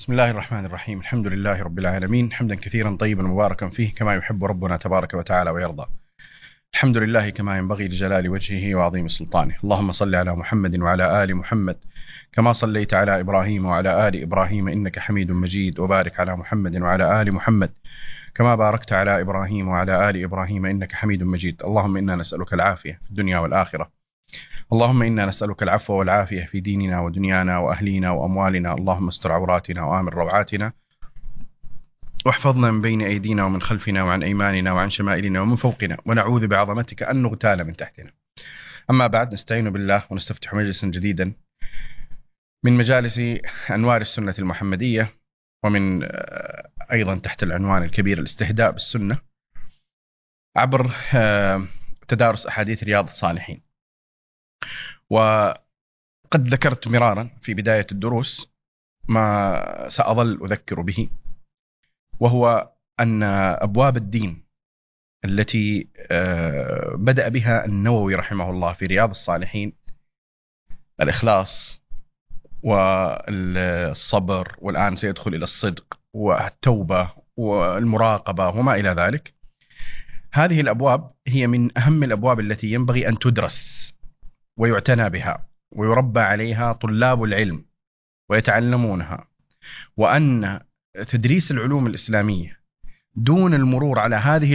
بسم الله الرحمن الرحيم. الحمد لله رب العالمين، حمدا كثيرا طيبا مباركا فيه كما يحب ربنا تبارك وتعالى ويرضى. الحمد لله كما ينبغي لجلال وجهه وعظيم سلطانه. اللهم صل على محمد وعلى آل محمد كما صليت على إبراهيم وعلى آل إبراهيم إنك حميد مجيد، وبارك على محمد وعلى آل محمد كما باركت على إبراهيم وعلى آل إبراهيم إنك حميد مجيد. اللهم إنا نسألك العافية في الدنيا والآخرة. اللهم إنا نسألك العفو والعافية في ديننا ودنيانا وأهلينا وأموالنا. اللهم استر عوراتنا وآمن روعاتنا، واحفظنا من بين أيدينا ومن خلفنا وعن أيماننا وعن شمائلنا ومن فوقنا، ونعوذ بعظمتك أن نغتال من تحتنا. أما بعد، نستعين بالله ونستفتح مجلسا جديدا من مجالس أنوار السنة المحمدية، ومن أيضا تحت العنوان الكبير الاستهداء بالسنة عبر تدارس أحاديث رياض الصالحين. وقد ذكرت مرارا في بداية الدروس ما سأظل أذكر به، وهو أن أبواب الدين التي بدأ بها النووي رحمه الله في رياض الصالحين، الإخلاص والصبر، والآن سيدخل إلى الصدق والتوبة والمراقبة وما إلى ذلك، هذه الأبواب هي من أهم الأبواب التي ينبغي أن تدرس ويعتنى بها ويربى عليها طلاب العلم ويتعلمونها. وأن تدريس العلوم الإسلامية دون المرور على هذه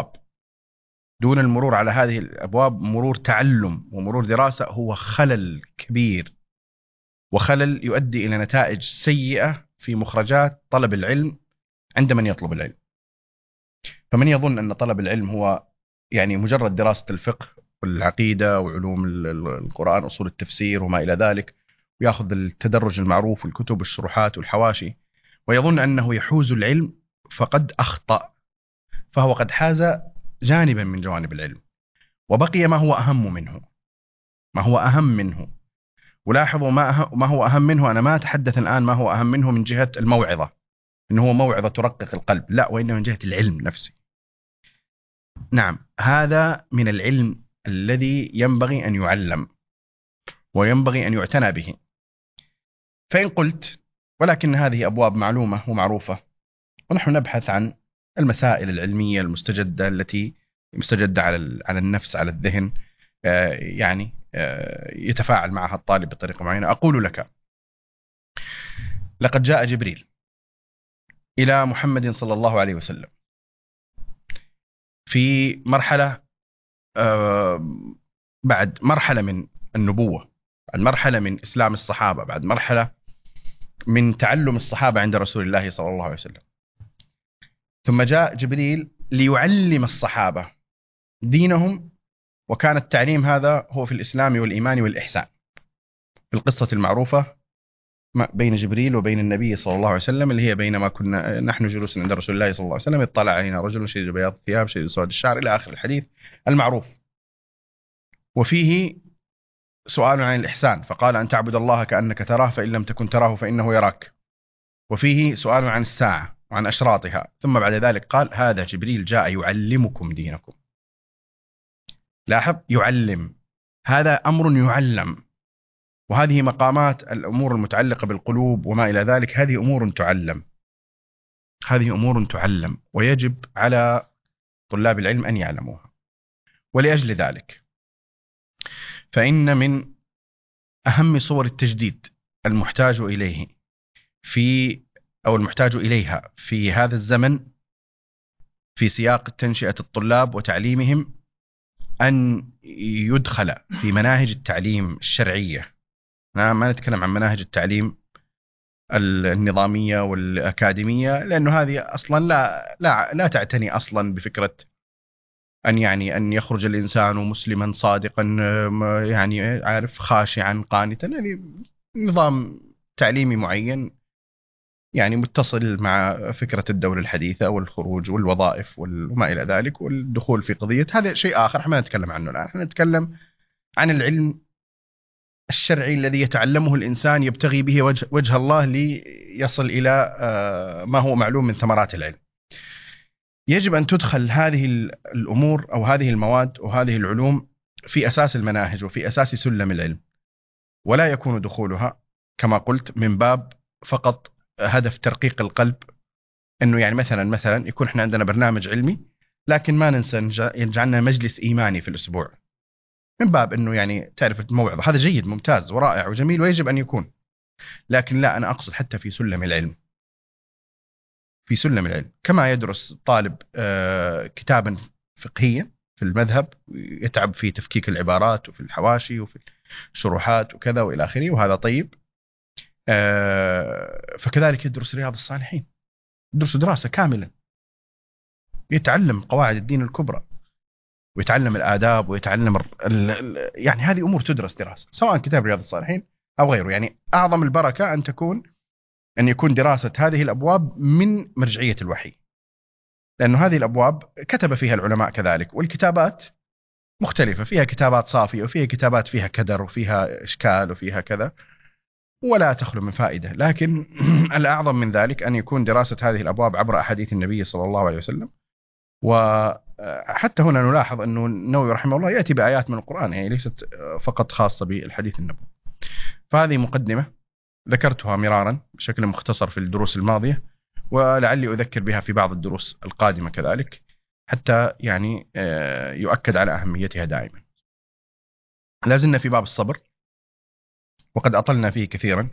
الأبواب، مرور تعلم ومرور دراسة، هو خلل كبير، وخلل يؤدي إلى نتائج سيئة في مخرجات طلب العلم عند من يطلب العلم. فمن يظن أن طلب العلم هو يعني مجرد دراسة الفقه والعقيدة وعلوم القرآن، أصول التفسير وما إلى ذلك، ويأخذ التدرج المعروف والكتب والشروحات والحواشي، ويظن أنه يحوز العلم، فقد أخطأ. فهو قد حاز جانبا من جوانب العلم، وبقي ما هو أهم منه. ولاحظوا ما هو أهم منه. أنا ما أتحدث الآن ما هو أهم منه من جهة الموعظة، إنه هو موعظة ترقق القلب، لا، وإنما من جهة العلم نفسه. نعم، هذا من العلم الذي ينبغي أن يعلم وينبغي أن يعتنى به. فإن قلت ولكن هذه أبواب معلومة ومعروفة، ونحن نبحث عن المسائل العلمية المستجدة التي مستجدة على النفس، على الذهن، يعني يتفاعل معها الطالب بطريقة معينة، أقول لك: لقد جاء جبريل إلى محمد صلى الله عليه وسلم في مرحلة بعد مرحلة من النبوة، بعد مرحلة من إسلام الصحابة، بعد مرحلة من تعلم الصحابة عند رسول الله صلى الله عليه وسلم. ثم جاء جبريل ليعلم الصحابة دينهم، وكان التعليم هذا هو في الإسلام والإيمان والإحسان، في القصة المعروفة بين جبريل وبين النبي صلى الله عليه وسلم، اللي هي بينما كنا نحن جلوس عند رسول الله صلى الله عليه وسلم اطلع علينا رجل شديد بياض الثياب شديد سواد الشعر، إلى آخر الحديث المعروف. وفيه سؤال عن الإحسان، فقال: أن تعبد الله كأنك تراه فإن لم تكن تراه فإنه يراك. وفيه سؤال عن الساعة وعن أشراطها. ثم بعد ذلك قال: هذا جبريل جاء يعلمكم دينكم. لاحظ، يعلم، هذا أمر يعلم. وهذه مقامات الأمور المتعلقة بالقلوب وما إلى ذلك، هذه أمور تعلم، ويجب على طلاب العلم أن يعلموها. ولأجل ذلك فإن من أهم صور التجديد المحتاج إليها في هذا الزمن في سياق تنشئة الطلاب وتعليمهم أن يدخل في مناهج التعليم الشرعية. ما نتكلم عن مناهج التعليم النظامية والأكاديمية، لأنه هذه أصلا لا تعتني أصلا بفكرة أن يخرج الإنسان مسلما صادقا، يعني عارف، خاشعا قانتا. هذه نظام تعليمي معين، يعني متصل مع فكرة الدولة الحديثة والخروج والوظائف وما إلى ذلك والدخول في قضية. هذا شيء آخر، ما نتكلم عنه الآن. احنا نتكلم عن العلم الشرعي الذي يتعلمه الإنسان يبتغي به وجه الله ليصل إلى ما هو معلوم من ثمرات العلم. يجب أن تدخل هذه الأمور أو هذه المواد وهذه العلوم في أساس المناهج وفي أساس سلم العلم، ولا يكون دخولها كما قلت من باب فقط هدف ترقيق القلب، انه يعني مثلا يكون احنا عندنا برنامج علمي، لكن ما ننسى يجعلنا مجلس ايماني في الاسبوع، من باب انه يعني تعرف الموعظه، هذا جيد ممتاز ورائع وجميل ويجب ان يكون. لكن لا، انا اقصد حتى في سلم العلم، في سلم العلم كما يدرس طالب كتابا فقهيا في المذهب، يتعب في تفكيك العبارات وفي الحواشي وفي الشروحات وكذا والى اخره، وهذا طيب. فكذلك يدرس رياض الصالحين، يدرس دراسه كامله، يتعلم قواعد الدين الكبرى، ويتعلم الآداب، ويتعلم يعني هذه أمور تدرس دراسة، سواء كتاب رياض الصالحين أو غيره. يعني أعظم البركة أن يكون دراسة هذه الأبواب من مرجعية الوحي، لأنه هذه الأبواب كتب فيها العلماء كذلك، والكتابات مختلفة، فيها كتابات صافية وفيها كتابات فيها كدر وفيها إشكال وفيها كذا، ولا تخلو من فائدة. لكن الأعظم من ذلك أن يكون دراسة هذه الأبواب عبر أحاديث النبي صلى الله عليه وسلم. وحتى هنا نلاحظ أنه النووي رحمه الله يأتي بآيات من القرآن، يعني ليست فقط خاصة بالحديث النبوي. فهذه مقدمة ذكرتها مرارا بشكل مختصر في الدروس الماضية، ولعلي أذكر بها في بعض الدروس القادمة كذلك، حتى يعني يؤكد على أهميتها دائما. لازلنا في باب الصبر، وقد أطلنا فيه كثيرا،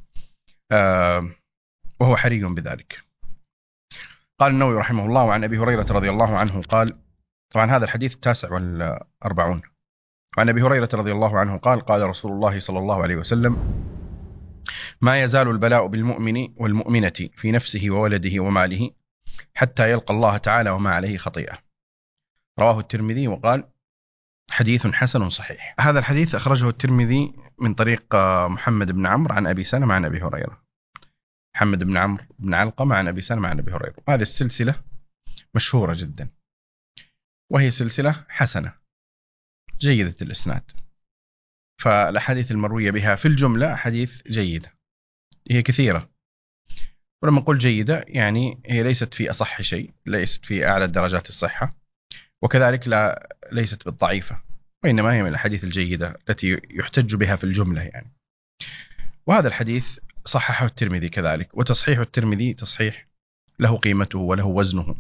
وهو حري بذلك. قال النووي رحمه الله: وعن أبي هريرة رضي الله عنه قال، طبعا هذا الحديث 49. وعن أبي هريرة رضي الله عنه قال: قال رسول الله صلى الله عليه وسلم: ما يزال البلاء بالمؤمن والمؤمنة في نفسه وولده وماله حتى يلقى الله تعالى وما عليه خطيئة. رواه الترمذي وقال: حديث حسن صحيح. هذا الحديث أخرجه الترمذي من طريق محمد بن عمرو عن أبي سلمة عن أبي هريرة. محمد بن عمرو بن علقمة عن أبي سلمة عن أبي هريرة. هذه السلسلة مشهورة جدا، وهي سلسلة حسنة جيدة الإسناد، فالأحاديث المروية بها في الجملة أحاديث جيدة، هي كثيرة. ولما نقول جيدة يعني هي ليست في أصح شيء، ليست في أعلى درجات الصحة، وكذلك ليست بالضعيفة، وإنما هي من الأحاديث الجيدة التي يحتج بها في الجملة يعني. وهذا الحديث صححه الترمذي كذلك، وتصحيح الترمذي تصحيح له قيمته وله وزنه.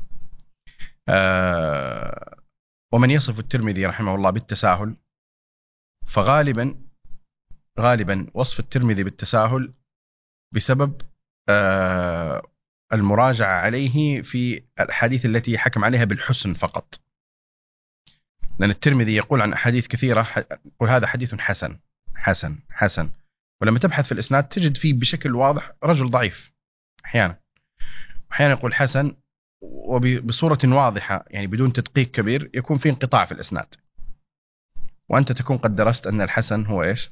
ومن يصف الترمذي رحمه الله بالتساهل، فغالبا وصف الترمذي بالتساهل بسبب المراجعة عليه في الأحاديث التي حكم عليها بالحسن فقط، لأن الترمذي يقول عن أحاديث كثيرة يقول هذا حديث حسن حسن حسن، ولما تبحث في الإسناد تجد فيه بشكل واضح رجل ضعيف، أحيانا يقول حسن وبصورة واضحة يعني بدون تدقيق كبير يكون فيه انقطاع في الإسناد، وأنت تكون قد درست أن الحسن هو إيش؟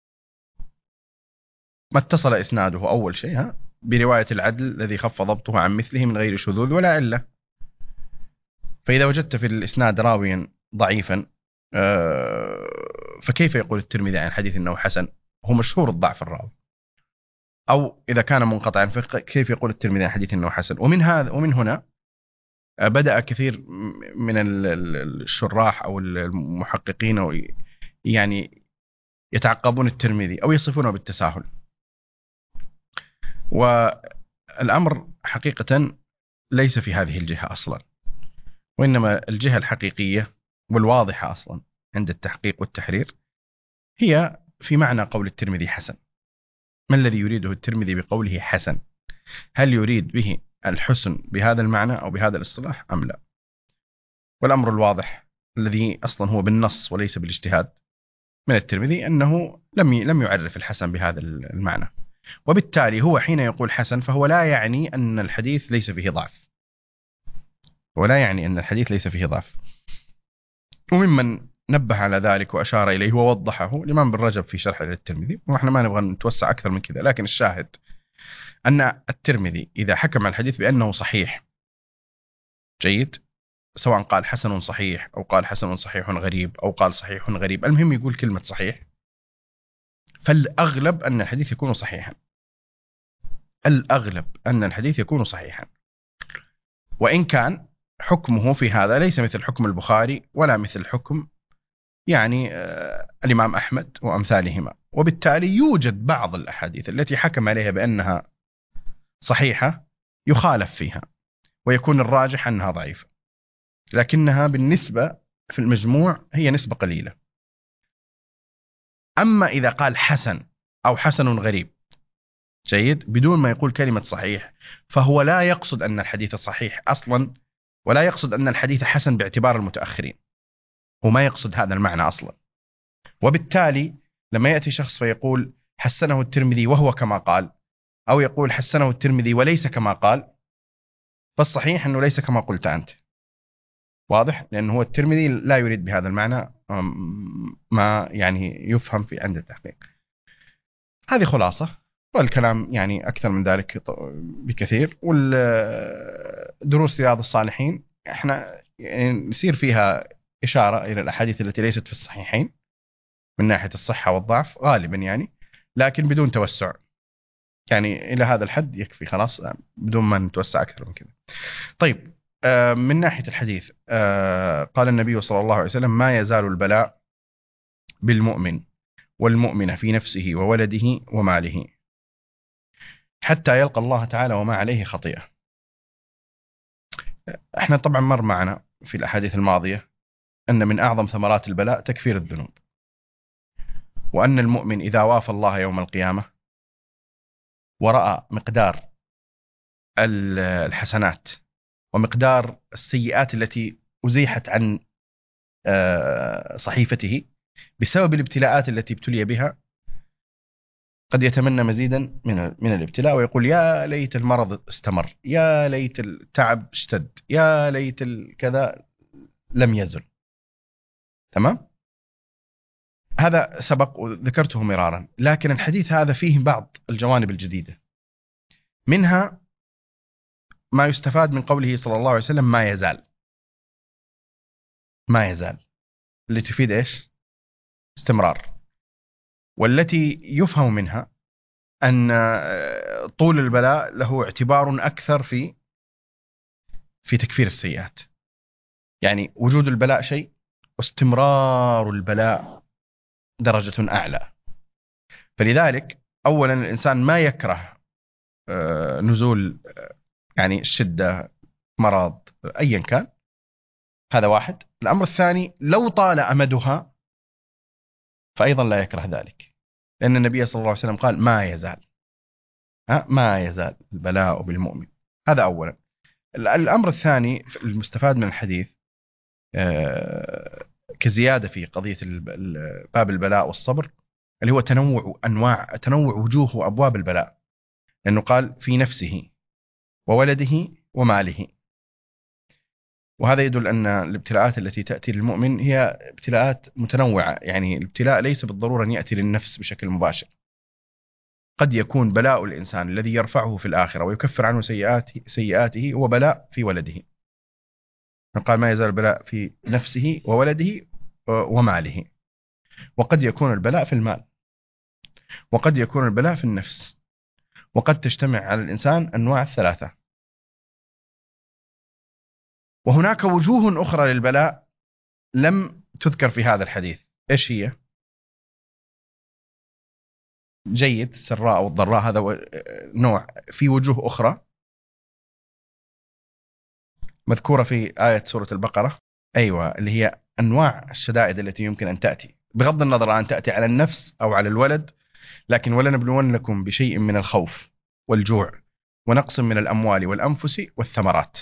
ما اتصل إسناده أول شيء برواية العدل الذي خف ضبطه عن مثله من غير شذوذ ولا علة. فإذا وجدت في الإسناد راويا ضعيفا، فكيف يقول الترمذي عن الحديث أنه حسن؟ هو مشهور الضعف الراوي. أو إذا كان منقطعا فكيف يقول الترمذي عن حديث أنه حسن؟ ومن هنا بدأ كثير من الشراح أو المحققين أو يعني يتعقبون الترمذي أو يصفونه بالتساهل. والأمر حقيقة ليس في هذه الجهة أصلا، وإنما الجهة الحقيقية والواضحة أصلا عند التحقيق والتحرير هي في معنى قول الترمذي حسن. ما الذي يريده الترمذي بقوله حسن؟ هل يريد به الحسن بهذا المعنى أو بهذا الاصطلاح أم لا؟ والأمر الواضح الذي أصلا هو بالنص وليس بالاجتهاد من الترمذي أنه لم يعرف الحسن بهذا المعنى، وبالتالي هو حين يقول حسن فهو لا يعني أن الحديث ليس فيه ضعف، وممن نبه على ذلك وأشار إليه ووضحه الإمام بن رجب في شرح للترمذي، ونحن ما نبغى نتوسع أكثر من كذا، لكن الشاهد أن الترمذي إذا حكم على الحديث بأنه صحيح جيد، سواء قال حسن صحيح أو قال حسن صحيح غريب أو قال صحيح غريب، المهم يقول كلمة صحيح، فالأغلب أن الحديث يكون صحيحا، وإن كان حكمه في هذا ليس مثل حكم البخاري ولا مثل حكم يعني الإمام أحمد وأمثالهما. وبالتالي يوجد بعض الأحاديث التي حكم عليها بأنها صحيحة يخالف فيها ويكون الراجح أنها ضعيفة، لكنها بالنسبة في المجموع هي نسبة قليلة. أما إذا قال حسن أو حسن غريب جيد بدون ما يقول كلمة صحيح، فهو لا يقصد أن الحديث صحيح أصلا، ولا يقصد أن الحديث حسن باعتبار المتأخرين، هو ما يقصد هذا المعنى أصلا. وبالتالي لما يأتي شخص فيقول حسنه الترمذي وهو كما قال، أو يقول حسنه الترمذي وليس كما قال، فالصحيح أنه ليس كما قلت أنت. واضح؟ لأنه هو الترمذي لا يريد بهذا المعنى ما يعني يفهم في عند التحقيق. هذه خلاصة، والكلام يعني أكثر من ذلك بكثير. والدروس رياض الصالحين احنا يعني نسير فيها إشارة إلى الأحاديث التي ليست في الصحيحين من ناحية الصحة والضعف غالبا يعني، لكن بدون توسع، يعني إلى هذا الحد يكفي خلاص بدون ما نتوسع أكثر من كذا. طيب، من ناحية الحديث قال النبي صلى الله عليه وسلم: ما يزال البلاء بالمؤمن والمؤمنة في نفسه وولده وماله حتى يلقى الله تعالى وما عليه خطيئة. احنا طبعا مر معنا في الأحاديث الماضية أن من أعظم ثمرات البلاء تكفير الذنوب، وأن المؤمن إذا وافى الله يوم القيامة ورأى مقدار الحسنات ومقدار السيئات التي أزيحت عن صحيفته بسبب الابتلاءات التي ابتلي بها، قد يتمنى مزيدا من الابتلاء ويقول: يا ليت المرض استمر، يا ليت التعب اشتد، يا ليت كذا لم يزل. تمام؟ هذا سبق وذكرته مرارا، لكن الحديث هذا فيه بعض الجوانب الجديدة، منها ما يستفاد من قوله صلى الله عليه وسلم: ما يزال. ما يزال اللي تفيد إيش؟ استمرار. والتي يفهم منها أن طول البلاء له اعتبار أكثر في تكفير السيئات. يعني وجود البلاء شيء، واستمرار البلاء درجة أعلى. فلذلك أولا الإنسان ما يكره نزول يعني الشدة، مرض، أيا كان، هذا واحد. الأمر الثاني: لو طال أمدها فأيضا لا يكره ذلك، لأن النبي صلى الله عليه وسلم قال: ما يزال، ما يزال البلاء بالمؤمن. هذا أولا. الأمر الثاني المستفاد من الحديث كزيادة في قضية باب البلاء والصبر، اللي هو تنوع وجوه وأبواب البلاء، لأنه قال: في نفسه وولده وماله. وهذا يدل أن الابتلاءات التي تأتي للمؤمن هي ابتلاءات متنوعة. يعني الابتلاء ليس بالضرورة أن يأتي للنفس بشكل مباشر، قد يكون بلاء الإنسان الذي يرفعه في الآخرة ويكفر عنه سيئاته هو بلاء في ولده. قال: ما يزال البلاء في نفسه وولده وماله. وقد يكون البلاء في المال، وقد يكون البلاء في النفس، وقد تجتمع على الإنسان أنواع الثلاثة. وهناك وجوه أخرى للبلاء لم تذكر في هذا الحديث. إيش هي؟ جيد، السراء والضراء هذا نوع. في وجوه أخرى مذكورة في آية سورة البقرة، أيوة، اللي هي أنواع الشدائد التي يمكن أن تأتي، بغض النظر عن تأتي على النفس أو على الولد. لكن ولنبلونكم بشيء من الخوف والجوع ونقص من الأموال والأنفس والثمرات.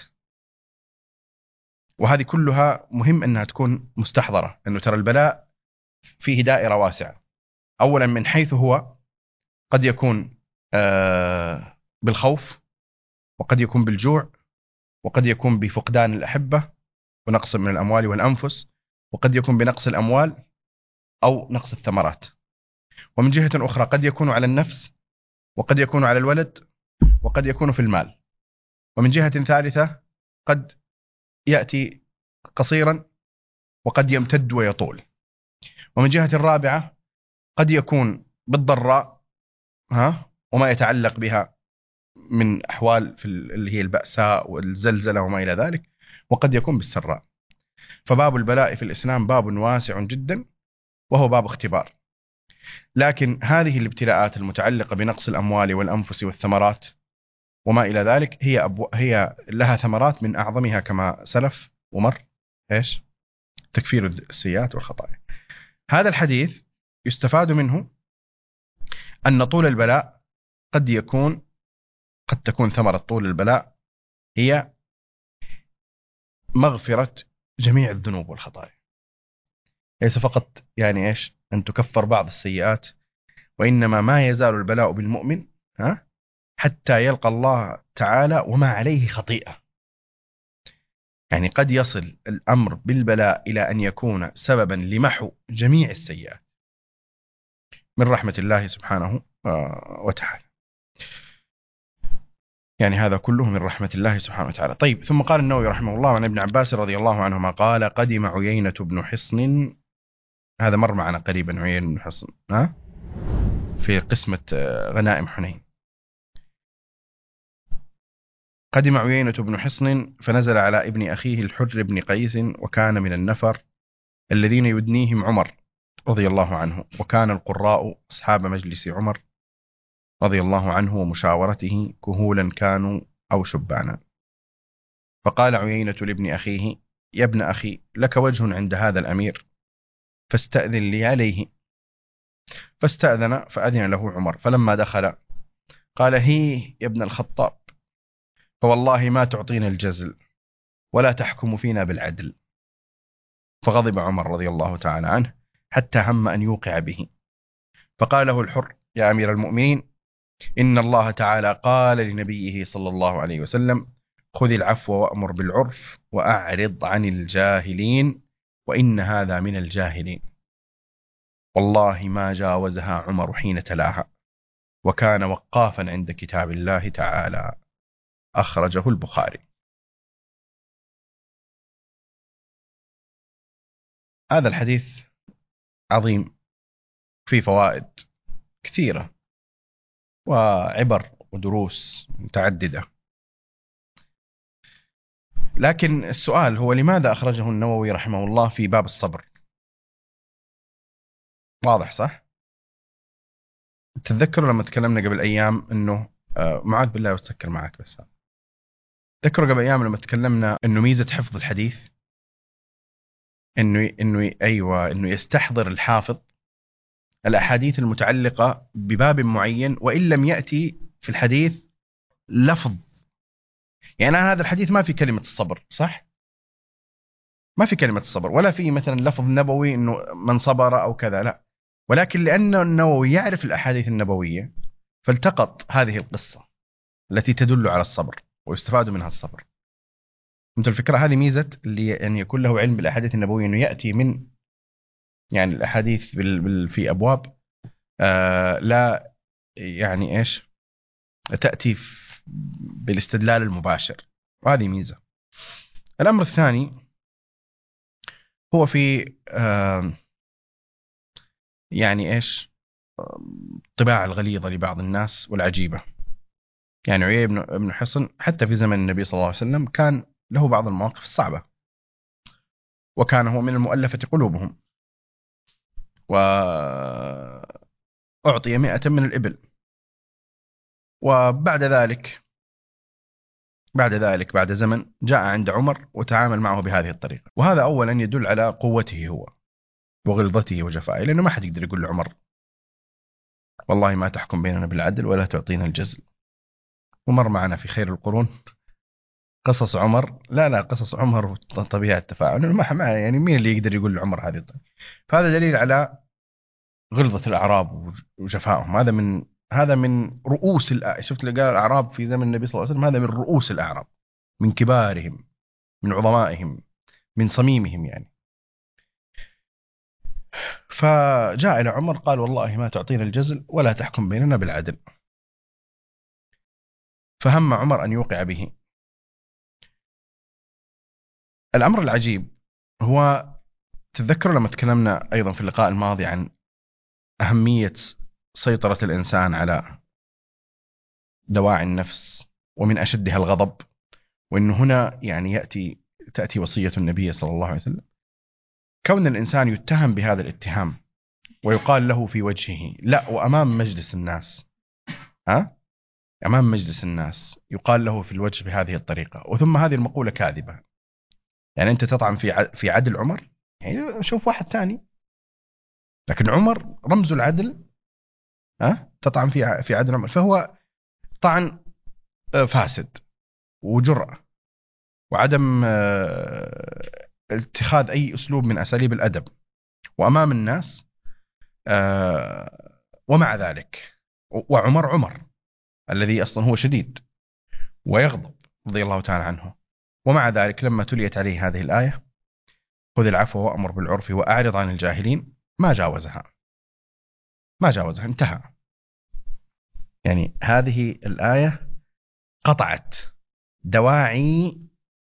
وهذه كلها مهم أنها تكون مستحضرة، أنه ترى البلاء فيه دائرة واسعة. أولا من حيث هو قد يكون بالخوف، وقد يكون بالجوع، وقد يكون بفقدان الأحبة ونقص من الأموال والأنفس، وقد يكون بنقص الأموال أو نقص الثمرات. ومن جهة أخرى قد يكون على النفس، وقد يكون على الولد، وقد يكون في المال. ومن جهة ثالثة قد يأتي قصيرا وقد يمتد ويطول. ومن جهة رابعة قد يكون بالضراء وما يتعلق بها من أحوال في اللي هي البأساء والزلزلة وما إلى ذلك، وقد يكون بالسراء. فباب البلاء في الإسلام باب واسع جدا، وهو باب اختبار. لكن هذه الابتلاءات المتعلقة بنقص الأموال والأنفس والثمرات وما إلى ذلك، هي لها ثمرات من أعظمها كما سلف ومر إيش؟ تكفير السيئات والخطايا. هذا الحديث يستفاد منه أن طول البلاء قد تكون ثمرة طول البلاء هي مغفرة جميع الذنوب والخطايا، ليس فقط يعني إيش أن تكفر بعض السيئات، وإنما ما يزال البلاء بالمؤمن حتى يلقى الله تعالى وما عليه خطيئة. يعني قد يصل الأمر بالبلاء إلى أن يكون سببا لمحو جميع السيئات من رحمة الله سبحانه وتعالى. يعني هذا كله من رحمة الله سبحانه وتعالى. طيب، ثم قال النووي رحمه الله عن ابن عباس رضي الله عنهما قال: قدم عيينة بن حصن. هذا مر معنا قريبا، عيينة بن حصن في قسمة غنائم حنين. قدم عيينة بن حصن فنزل على ابن أخيه الحر بن قيس، وكان من النفر الذين يدنيهم عمر رضي الله عنه، وكان القراء أصحاب مجلس عمر رضي الله عنه ومشاورته كهولا كانوا أو شبانا. فقال عيينة لابن أخيه: يا ابن أخي، لك وجه عند هذا الأمير، فاستأذن لي عليه. فاستأذن فأذن له عمر، فلما دخل قال: هي يا ابن الخطاب، فوالله ما تعطينا الجزل ولا تحكم فينا بالعدل. فغضب عمر رضي الله تعالى عنه حتى هم أن يوقع به. فقال له الحر: يا أمير المؤمنين، إن الله تعالى قال لنبيه صلى الله عليه وسلم: خذ العفو وأمر بالعرف وأعرض عن الجاهلين، وإن هذا من الجاهلين. والله ما جاوزها عمر حين تلاها، وكان وقافا عند كتاب الله تعالى. أخرجه البخاري. هذا الحديث عظيم، فيه فوائد كثيرة وعبر ودروس متعددة. لكن السؤال هو: لماذا أخرجه النووي رحمه الله في باب الصبر؟ واضح صح؟ تتذكروا لما تكلمنا قبل أيام أنه معاذ بالله وتسكر معك بس. تذكروا قبل أيام لما تكلمنا أنه ميزة حفظ الحديث أنه يستحضر الحافظ الأحاديث المتعلقة بباب معين، وإن لم يأتي في الحديث لفظ. يعني هذا الحديث ما في كلمة الصبر، صح؟ ما في كلمة الصبر، ولا في مثلا لفظ نبوي أنه من صبر أو كذا، لا. ولكن لأن النووي يعرف الأحاديث النبوية فالتقط هذه القصة التي تدل على الصبر ويستفاد منها الصبر. فهمت الفكرة؟ هذه ميزة اللي يعني يكون له علم بالأحاديث النبوية، أنه يأتي من يعني الأحاديث في أبواب لا يعني إيش تأتي بالاستدلال المباشر، وهذه ميزة. الأمر الثاني هو في يعني إيش طباع الغليظة لبعض الناس والعجيبة. يعني عيينة بن حصن حتى في زمن النبي صلى الله عليه وسلم كان له بعض المواقف الصعبة، وكان هو من المؤلفة قلوبهم، وأعطي 100 من الإبل. وبعد ذلك بعد زمن جاء عند عمر وتعامل معه بهذه الطريقة. وهذا أولا يدل على قوته هو وغلظته وجفائه، لأنه ما حد يقدر يقول لعمر: والله ما تحكم بيننا بالعدل ولا تعطينا الجزل. ومر معنا في خير القرون قصص عمر، لا قصص عمر طبيعة التفاعل، ما يعني مين اللي يقدر يقول لعمر هذه الطريقة؟ فهذا دليل على غلظة الأعراب وجفائهم. هذا من رؤوس شفت اللي قال الأعراب في زمن النبي صلى الله عليه وسلم، هذا من رؤوس الأعراب، من كبارهم، من عظمائهم، من صميمهم يعني. فجاء إلى عمر قال: والله ما تعطينا الجزل ولا تحكم بيننا بالعدل. فهم عمر أن يوقع به. الأمر العجيب هو، تذكروا لما تكلمنا أيضا في اللقاء الماضي عن أهمية سيطرة الإنسان على دواعي النفس ومن أشدها الغضب، وأنه هنا يعني تأتي وصية النبي صلى الله عليه وسلم، كون الإنسان يتهم بهذا الاتهام ويقال له في وجهه لا وأمام مجلس الناس أمام مجلس الناس يقال له في الوجه بهذه الطريقة، وثم هذه المقولة كاذبة. يعني أنت تطعن في عدل عمر، يعني شوف واحد ثاني. لكن عمر رمز العدل، تطعن في عدل عمر، فهو طعن فاسد وجرأة وعدم اتخاذ أي أسلوب من أساليب الأدب وأمام الناس. ومع ذلك، وعمر الذي أصلا هو شديد ويغضب رضي الله تعالى عنه، ومع ذلك لما تليت عليه هذه الآية خذ العفو وأمر بالعرف وأعرض عن الجاهلين ما جاوزها، انتهى. يعني هذه الآية قطعت دواعي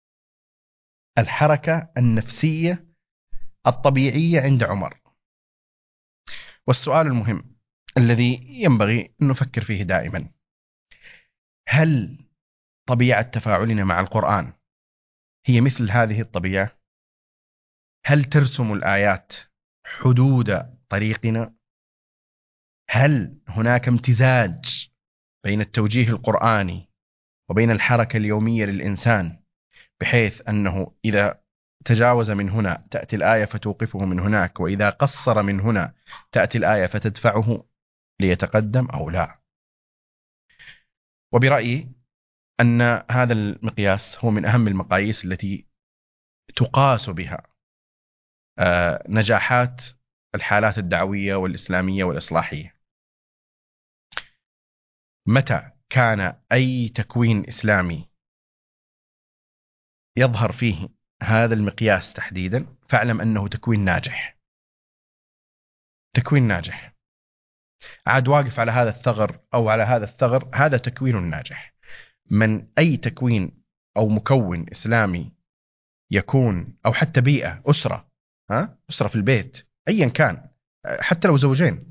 الحركة النفسية الطبيعية عند عمر. والسؤال المهم الذي ينبغي أن نفكر فيه دائما: هل طبيعة تفاعلنا مع القرآن هي مثل هذه الطبيعة؟ هل ترسم الآيات حدود طريقنا؟ هل هناك امتزاج بين التوجيه القرآني وبين الحركة اليومية للإنسان، بحيث أنه إذا تجاوز من هنا تأتي الآية فتوقفه من هناك، وإذا قصر من هنا تأتي الآية فتدفعه ليتقدم أو لا؟ وبرأيي أن هذا المقياس هو من أهم المقاييس التي تقاس بها نجاحات الحالات الدعوية والإسلامية والإصلاحية. متى كان أي تكوين إسلامي يظهر فيه هذا المقياس تحديدا فاعلم أنه تكوين ناجح. عاد واقف على هذا الثغر أو على هذا الثغر، هذا تكوين ناجح. من أي تكوين أو مكون إسلامي يكون، أو حتى بيئة، أسرة في البيت أيا كان، حتى لو زوجين،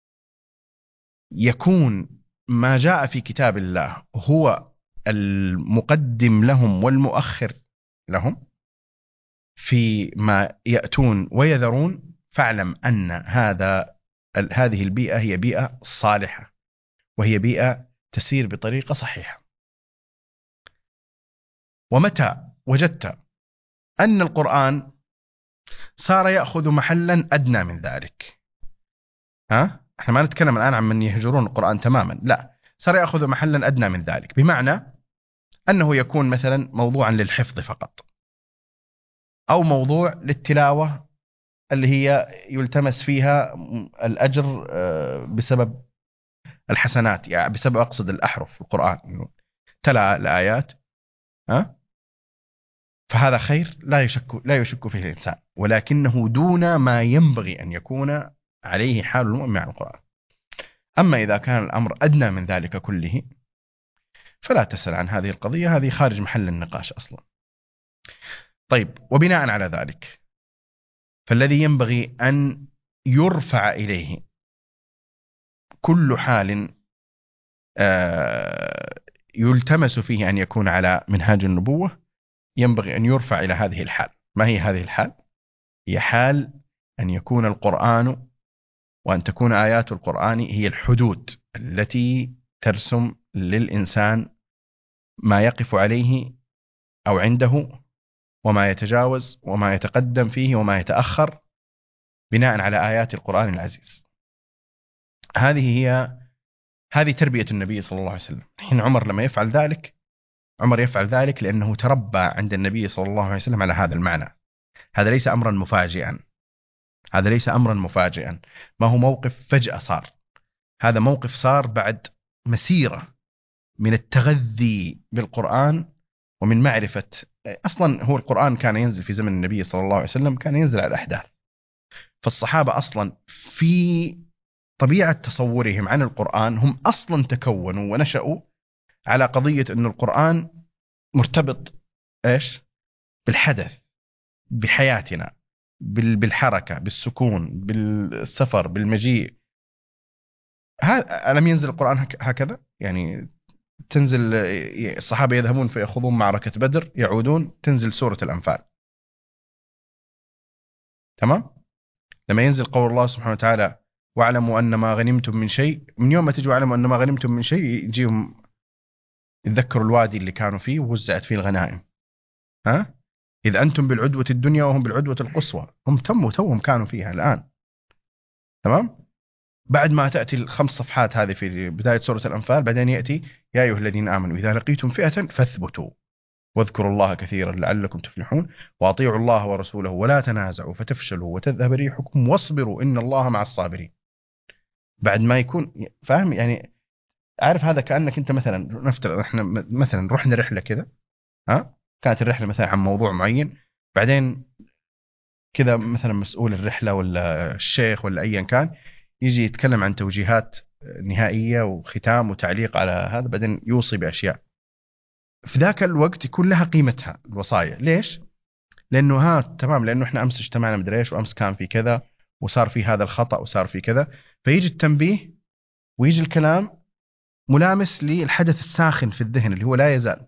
يكون ما جاء في كتاب الله هو المقدم لهم والمؤخر لهم في ما يأتون ويذرون، فاعلم أن هذه البيئة هي بيئة صالحة، وهي بيئة تسير بطريقة صحيحة. ومتى وجدت أن القرآن صار يأخذ محلا أدنى من ذلك، احنا ما نتكلم الآن عن من يهجرون القرآن تماما، لا، صار يأخذ محلا أدنى من ذلك، بمعنى أنه يكون مثلا موضوعا للحفظ فقط، أو موضوع للتلاوة اللي هي يلتمس فيها الأجر بسبب الحسنات، يعني بسبب، أقصد الأحرف في القرآن، إنه تلا الآيات، فهذا خير لا يشك فيه الإنسان، ولكنه دون ما ينبغي أن يكون عليه حال المؤمن مع القرآن. أما إذا كان الأمر أدنى من ذلك كله فلا تسأل عن هذه القضية، هذه خارج محل النقاش أصلا. طيب، وبناء على ذلك فالذي ينبغي أن يرفع إليه كل حال يلتمس فيه أن يكون على منهاج النبوة، ينبغي أن يرفع إلى هذه الحال. ما هي هذه الحال؟ هي حال أن يكون القرآن وأن تكون آيات القرآن هي الحدود التي ترسم للإنسان ما يقف عليه أو عنده، وما يتجاوز وما يتقدم فيه وما يتأخر بناء على آيات القرآن العزيز. هذه تربية النبي صلى الله عليه وسلم. حين عمر لما يفعل ذلك، عمر يفعل ذلك لأنه تربى عند النبي صلى الله عليه وسلم على هذا المعنى. هذا ليس أمرا مفاجئا، ما هو موقف فجأة صار، هذا موقف صار بعد مسيرة من التغذي بالقرآن ومن معرفة. أصلا هو القرآن كان ينزل في زمن النبي صلى الله عليه وسلم، كان ينزل على الأحداث، فالصحابة أصلا في طبيعة تصورهم عن القرآن هم أصلا تكونوا ونشأوا على قضية أن القرآن مرتبط بالحدث، بحياتنا، بالحركة، بالسكون، بالسفر، بالمجيء. ألم ينزل القرآن هكذا؟ يعني تنزل الصحابة يذهبون فيخوضون معركة بدر، يعودون تنزل سورة الأنفال، تمام؟ لما ينزل قول الله سبحانه وتعالى واعلموا أن ما غنمتم من شيء، من يوم ما تجوا اعلموا أن ما غنمتم من شيء، يجيهم يتذكروا الوادي اللي كانوا فيه ووزعت فيه الغنائم. ها؟ إذ أنتم بالعدوة الدنيا وهم بالعدوة القصوى. هم توهم كانوا فيها الآن. تمام؟ بعد ما تأتي الخمس صفحات هذه في بداية سورة الأنفال، بعدين يأتي يا أيها الذين آمنوا إذا لقيتم فئة فاثبتوا واذكروا الله كثيرا لعلكم تفلحون وأطيعوا الله ورسوله ولا تنازعوا فتفشلوا وتذهب ريحكم واصبروا إن الله مع الصابرين. بعد ما يكون فاهم يعني، عارف هذا كأنك أنت مثلا نفترض إحنا مثلا رحنا رحلة كذا، ها، كانت الرحلة مثلا عن موضوع معين، بعدين كذا مثلا مسؤول الرحلة ولا الشيخ ولا أيا كان يجي يتكلم عن توجيهات نهائية وختام وتعليق على هذا، بعدين يوصي بأشياء في ذاك الوقت يكون لها قيمتها الوصايا. ليش؟ لأنه ها تمام، لأنه إحنا أمس اجتمعنا مدري إيش وأمس كان في كذا وصار في هذا الخطأ وصار في كذا، فيجي التنبيه ويجي الكلام ملامس للحدث الساخن في الذهن اللي هو لا يزال.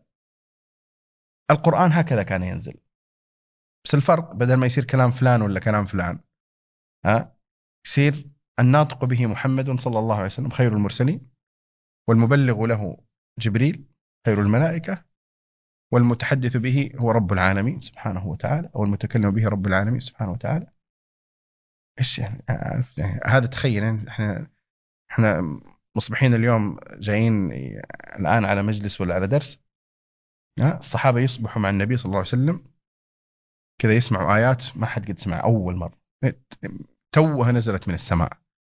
القرآن هكذا كان ينزل، بس الفرق بدل ما يصير كلام فلان ولا كلام فلان، ها، يصير الناطق به محمد صلى الله عليه وسلم خير المرسلين، والمبلغ له جبريل خير الملائكة، والمتحدث به هو رب العالمين سبحانه وتعالى، أو المتكلم به رب العالمين سبحانه وتعالى. إيش يعني؟ يعني هذا تخيل يعني إحنا مصبحين اليوم جايين الآن على مجلس ولا على درس، الصحابة يصبحوا مع النبي صلى الله عليه وسلم كذا يسمعوا آيات ما حد قد سمع أول مرة، توها نزلت من السماء.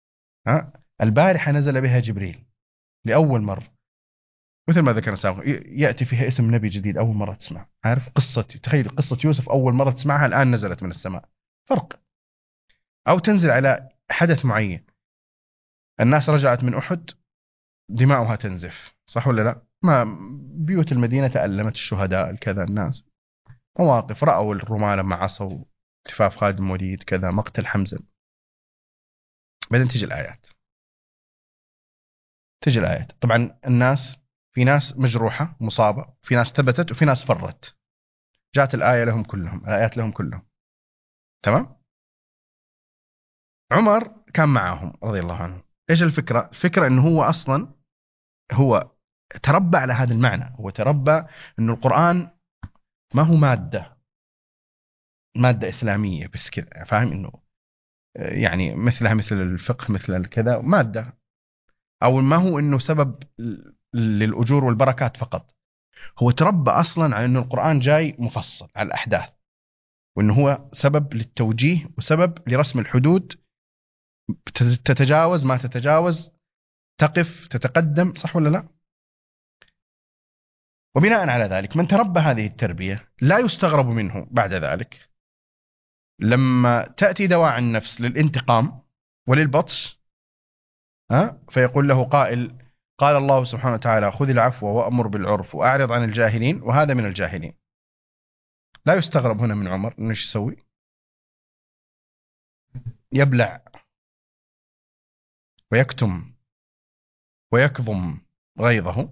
البارحة نزل بها جبريل لأول مرة، مثل ما ذكرنا سابقا، يأتي فيها اسم نبي جديد أول مرة تسمع. عارف قصة، تخيل قصة يوسف أول مرة تسمعها الآن نزلت من السماء، فرق. أو تنزل على حدث معين، الناس رجعت من أحد دماؤها تنزف، صح ولا لا؟ ما بيوت المدينة تألمت، الشهداء الكذا، الناس مواقف، رأوا الرومان لما عصوا، اكتفاف خالد بن الوليد كذا، مقتل حمزة. بعدين تجي الآيات، طبعا الناس، في ناس مجروحة مصابة، في ناس ثبتت، وفي ناس فرت، جاءت الآية لهم كلهم، الآيات لهم كلهم. تمام. عمر كان معهم رضي الله عنه. إيش الفكرة؟ الفكرة إنه هو أصلا هو تربى على هذا المعنى، هو تربى إنه القرآن ما هو مادة إسلامية بس كذا، فاهم؟ إنه يعني مثلها مثل الفقه مثل الكذا مادة، أو ما هو إنه سبب للأجور والبركات فقط. هو تربى أصلا على إنه القرآن جاي مفصل على الأحداث، وإنه هو سبب للتوجيه وسبب لرسم الحدود، تتجاوز ما تتجاوز، تقف تتقدم، صح ولا لا؟ وبناء على ذلك من تربى هذه التربية لا يستغرب منه بعد ذلك لما تأتي دواعي النفس للانتقام وللبطش، فيقول له قائل: قال الله سبحانه وتعالى: خذ العفو وأمر بالعرف وأعرض عن الجاهلين، وهذا من الجاهلين. لا يستغرب هنا من عمر إنه إيش يسوي؟ يبلع ويكتم ويكظم غيظه،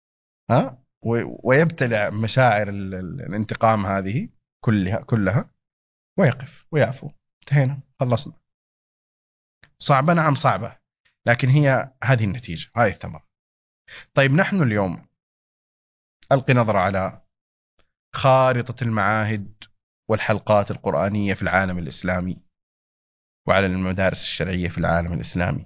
ويبتلع مشاعر الانتقام هذه كلها ويقف ويعفو. انتهينا، خلصنا. صعبة، نعم صعبة، لكن هي هذه النتيجة، هذه الثمرة. طيب نحن اليوم ألقي نظرة على خارطة المعاهد والحلقات القرآنية في العالم الإسلامي، وعلى المدارس الشرعية في العالم الإسلامي.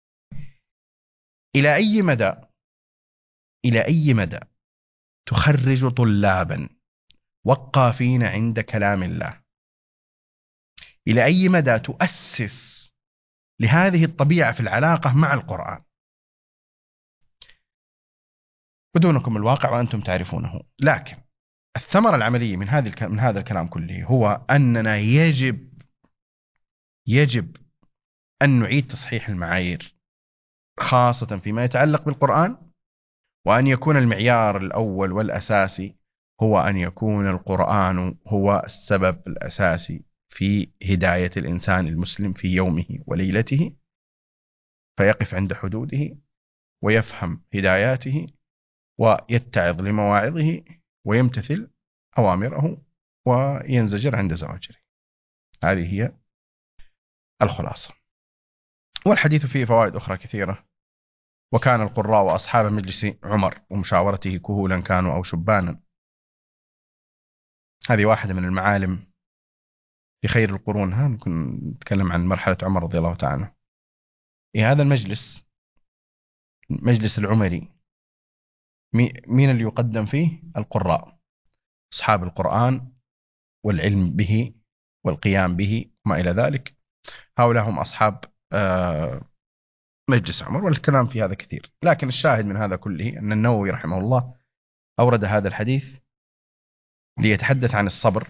إلى أي مدى تخرج طلابا وقافين عند كلام الله؟ إلى أي مدى تؤسس لهذه الطبيعة في العلاقة مع القرآن؟ بدونكم الواقع وأنتم تعرفونه، لكن الثمرة العملية من هذا الكلام كله هو أننا يجب أن نعيد تصحيح المعايير، خاصة فيما يتعلق بالقرآن، وأن يكون المعيار الأول والأساسي هو أن يكون القرآن هو السبب الأساسي في هداية الإنسان المسلم في يومه وليلته، فيقف عند حدوده ويفهم هداياته ويتعظ لمواعظه ويمتثل أوامره وينزجر عند زواجره. هذه هي الخلاصة. والحديث فيه فوائد أخرى كثيرة، وكان القراء أصحاب مجلس عمر ومشاورته كهولا كانوا أو شبانا. هذه واحدة من المعالم في خير القرون. ممكن نتكلم عن مرحلة عمر رضي الله تعالى عنه. هذا المجلس، مجلس العمري، مين اللي يقدم فيه؟ القراء، أصحاب القرآن والعلم به والقيام به وما إلى ذلك. هؤلاء هم أصحاب مجلس عمر، والكلام في هذا كثير. لكن الشاهد من هذا كله أن النووي رحمه الله أورد هذا الحديث ليتحدث عن الصبر،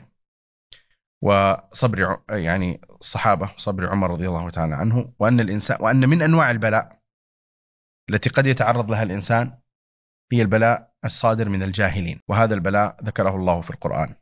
وصبر يعني الصحابة، صبر عمر رضي الله تعالى عنه، وأن من أنواع البلاء التي قد يتعرض لها الإنسان هي البلاء الصادر من الجاهلين، وهذا البلاء ذكره الله في القرآن،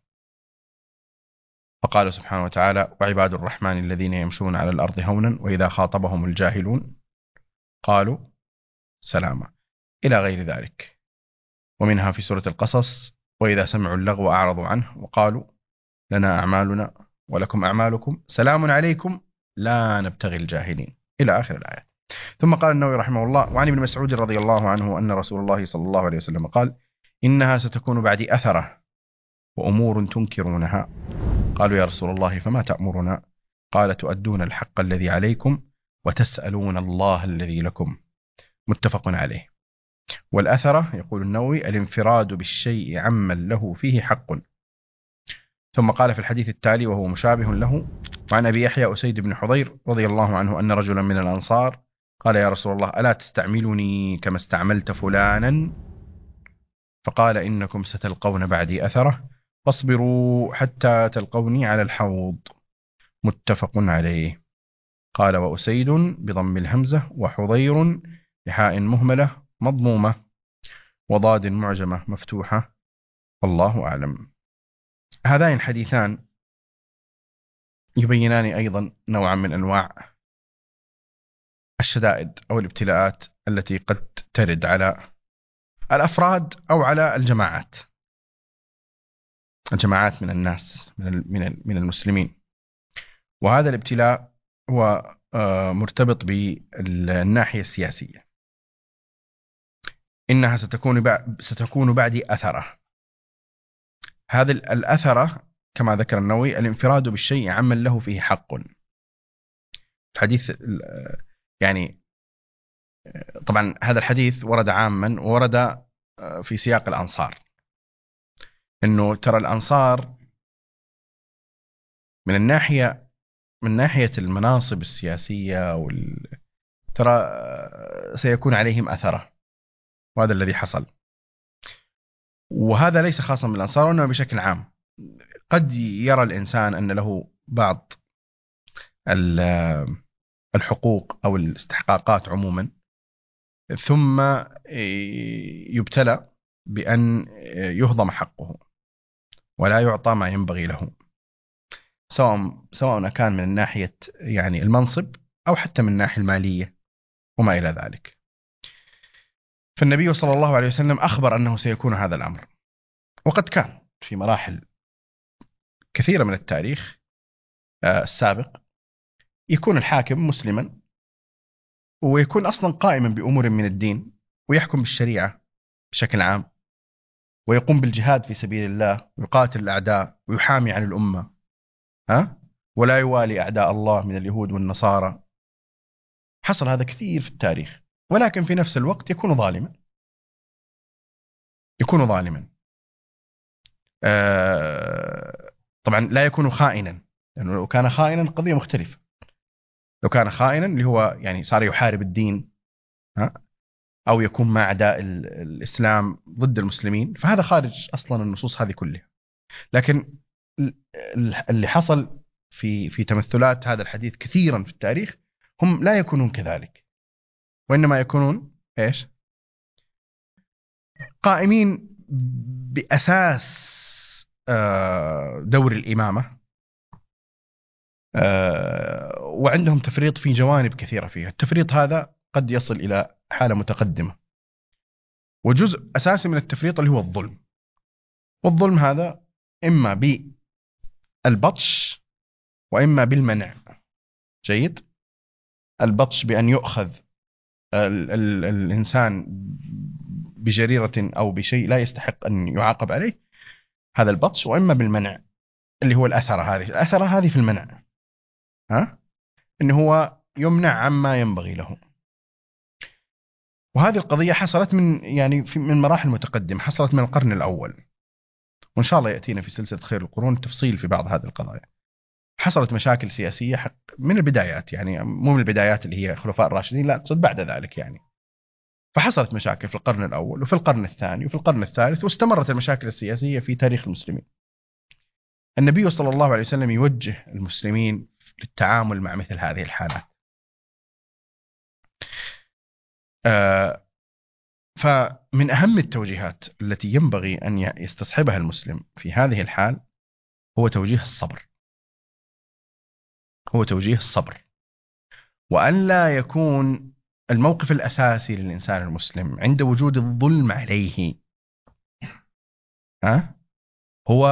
فقال سبحانه وتعالى: وعباد الرحمن الذين يمشون على الأرض هونا وإذا خاطبهم الجاهلون قالوا سلاما، إلى غير ذلك. ومنها في سورة القصص: وإذا سمعوا اللغو أعرضوا عنه وقالوا لنا أعمالنا ولكم أعمالكم سلام عليكم لا نبتغي الجاهلين، إلى آخر الآيات. ثم قال النووي رحمه الله: وعن ابن مسعود رضي الله عنه أن رسول الله صلى الله عليه وسلم قال: إنها ستكون بعدي أثرة وأمور تنكرونها. قالوا يا رسول الله فما تأمرنا؟ قال: تؤدون الحق الذي عليكم وتسألون الله الذي لكم، متفق عليه. والأثرة، يقول النووي، الانفراد بالشيء عمن له فيه حق. ثم قال في الحديث التالي وهو مشابه له: وعن أبي يحيى أسيد بن حضير رضي الله عنه أن رجلا من الأنصار قال: يا رسول الله ألا تستعملني كما استعملت فلانا؟ فقال: إنكم ستلقون بعدي أثرة فاصبروا حتى تلقوني على الحوض، متفق عليه. قال: وأسيد بضم الهمزة، وحضير بحاء مهملة مضمومة وضاد معجمة مفتوحة، والله أعلم. هذين الحديثان يبينان أيضا نوعا من أنواع الشدائد أو الابتلاءات التي قد ترد على الأفراد أو على الجماعات من الناس، من المسلمين. وهذا الابتلاء هو مرتبط بالناحية السياسية. إنها ستكون بعدي أثرة. هذه الأثرة كما ذكر النووي الانفراد بالشيء عمن له فيه حق. الحديث يعني طبعا هذا الحديث ورد عاما وورد في سياق الأنصار، إنه ترى الأنصار من ناحية المناصب السياسية ترى سيكون عليهم أثرة، وهذا الذي حصل. وهذا ليس خاصا بالأنصار، وإنما بشكل عام. قد يرى الإنسان أن له بعض الحقوق أو الاستحقاقات عموما، ثم يبتلى بأن يهضم حقه ولا يعطى ما ينبغي له، سواء كان من ناحية يعني المنصب أو حتى من الناحية المالية وما إلى ذلك. فالنبي صلى الله عليه وسلم أخبر أنه سيكون هذا الأمر، وقد كان في مراحل كثيرة من التاريخ السابق يكون الحاكم مسلما ويكون أصلا قائما بأمور من الدين ويحكم بالشريعة بشكل عام ويقوم بالجهاد في سبيل الله ويقاتل الأعداء ويحامي عن الأمة، ولا يوالي أعداء الله من اليهود والنصارى. حصل هذا كثير في التاريخ، ولكن في نفس الوقت يكون ظالما. طبعا لا يكون خائنا، لأنه لو كان خائنا قضية مختلفة. لو كان خائنا اللي هو يعني صار يحارب الدين أو يكون مع أعداء الإسلام ضد المسلمين، فهذا خارج أصلا النصوص هذه كلها. لكن اللي حصل في تمثلات هذا الحديث كثيرا في التاريخ هم لا يكونون كذلك، وإنما يكونون إيش؟ قائمين بأساس دور الإمامة، وعندهم تفريط في جوانب كثيرة فيها. التفريط هذا قد يصل إلى حالة متقدمة، وجزء أساسي من التفريط اللي هو الظلم. والظلم هذا إما بالبطش وإما بالمنع. جيد؟ البطش بأن يؤخذ الإنسان بجريرة أو بشيء لا يستحق أن يعاقب عليه، هذا البطش، وإما بالمنع اللي هو الأثرة هذه في المنع، إنه هو يمنع عما ينبغي له. وهذه القضية حصلت من مراحل متقدمة، حصلت من القرن الأول، وإن شاء الله يأتينا في سلسلة خير القرون تفصيل في بعض هذه القضايا. حصلت مشاكل سياسية من البدايات، يعني مو من البدايات اللي هي خلفاء الراشدين، لا أقصد بعد ذلك يعني. فحصلت مشاكل في القرن الأول وفي القرن الثاني وفي القرن الثالث، واستمرت المشاكل السياسية في تاريخ المسلمين. النبي صلى الله عليه وسلم يوجه المسلمين للتعامل مع مثل هذه الحالات. فمن أهم التوجيهات التي ينبغي أن يستصحبها المسلم في هذه الحال هو توجيه الصبر. وأن لا يكون الموقف الأساسي للإنسان المسلم عند وجود الظلم عليه هو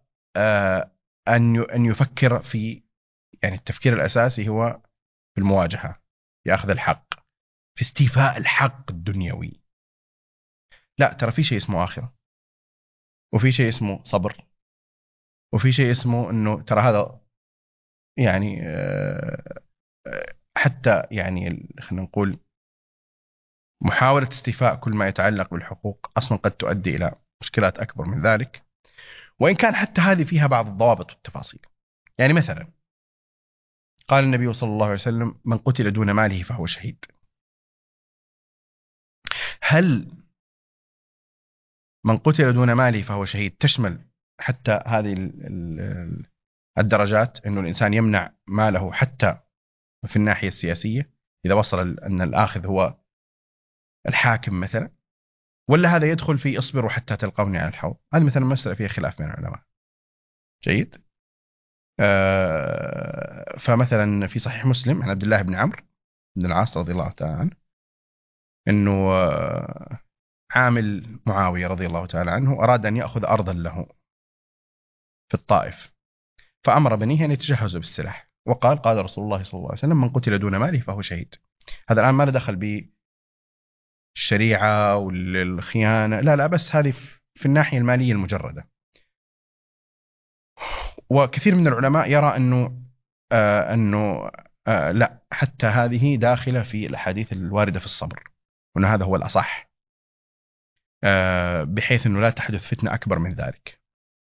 أن يفكر في، يعني التفكير الأساسي هو في المواجهة، في أخذ الحق، في استيفاء الحق الدنيوي. لا، ترى في شيء اسمه آخرة، وفي شيء اسمه صبر، وفي شيء اسمه أنه ترى هذا يعني حتى يعني خلينا نقول محاولة استيفاء كل ما يتعلق بالحقوق أصلا قد تؤدي إلى مشكلات أكبر من ذلك، وإن كان حتى هذه فيها بعض الضوابط والتفاصيل. يعني مثلا قال النبي صلى الله عليه وسلم: من قتل دون ماله فهو شهيد. هل من قتل دون ماله فهو شهيد تشمل حتى هذه الدرجات، أنه الإنسان يمنع ماله حتى في الناحية السياسية إذا وصل أن الآخذ هو الحاكم مثلا؟ ولا هذا يدخل في اصبروا حتى تلقوني على الحوض؟ هذه مثلا مسألة فيها خلاف بين العلماء. جيد. فمثلا في صحيح مسلم عن عبد الله بن عمرو بن العاص رضي الله تعالى عنه أنه عامل معاوية رضي الله تعالى عنه أراد أن يأخذ أرضا له في الطائف، فأمر بنيه أن يتجهزوا بالسلاح، وقال: قال رسول الله صلى الله عليه وسلم: من قتل دون ماله فهو شهيد. هذا الآن ما له دخل بالشريعة والخيانة، لا، بس هذه في الناحية المالية المجردة. وكثير من العلماء يرى أنه لا، حتى هذه داخلة في الأحاديث الواردة في الصبر، وأن هذا هو الأصح، بحيث أنه لا تحدث فتنة أكبر من ذلك.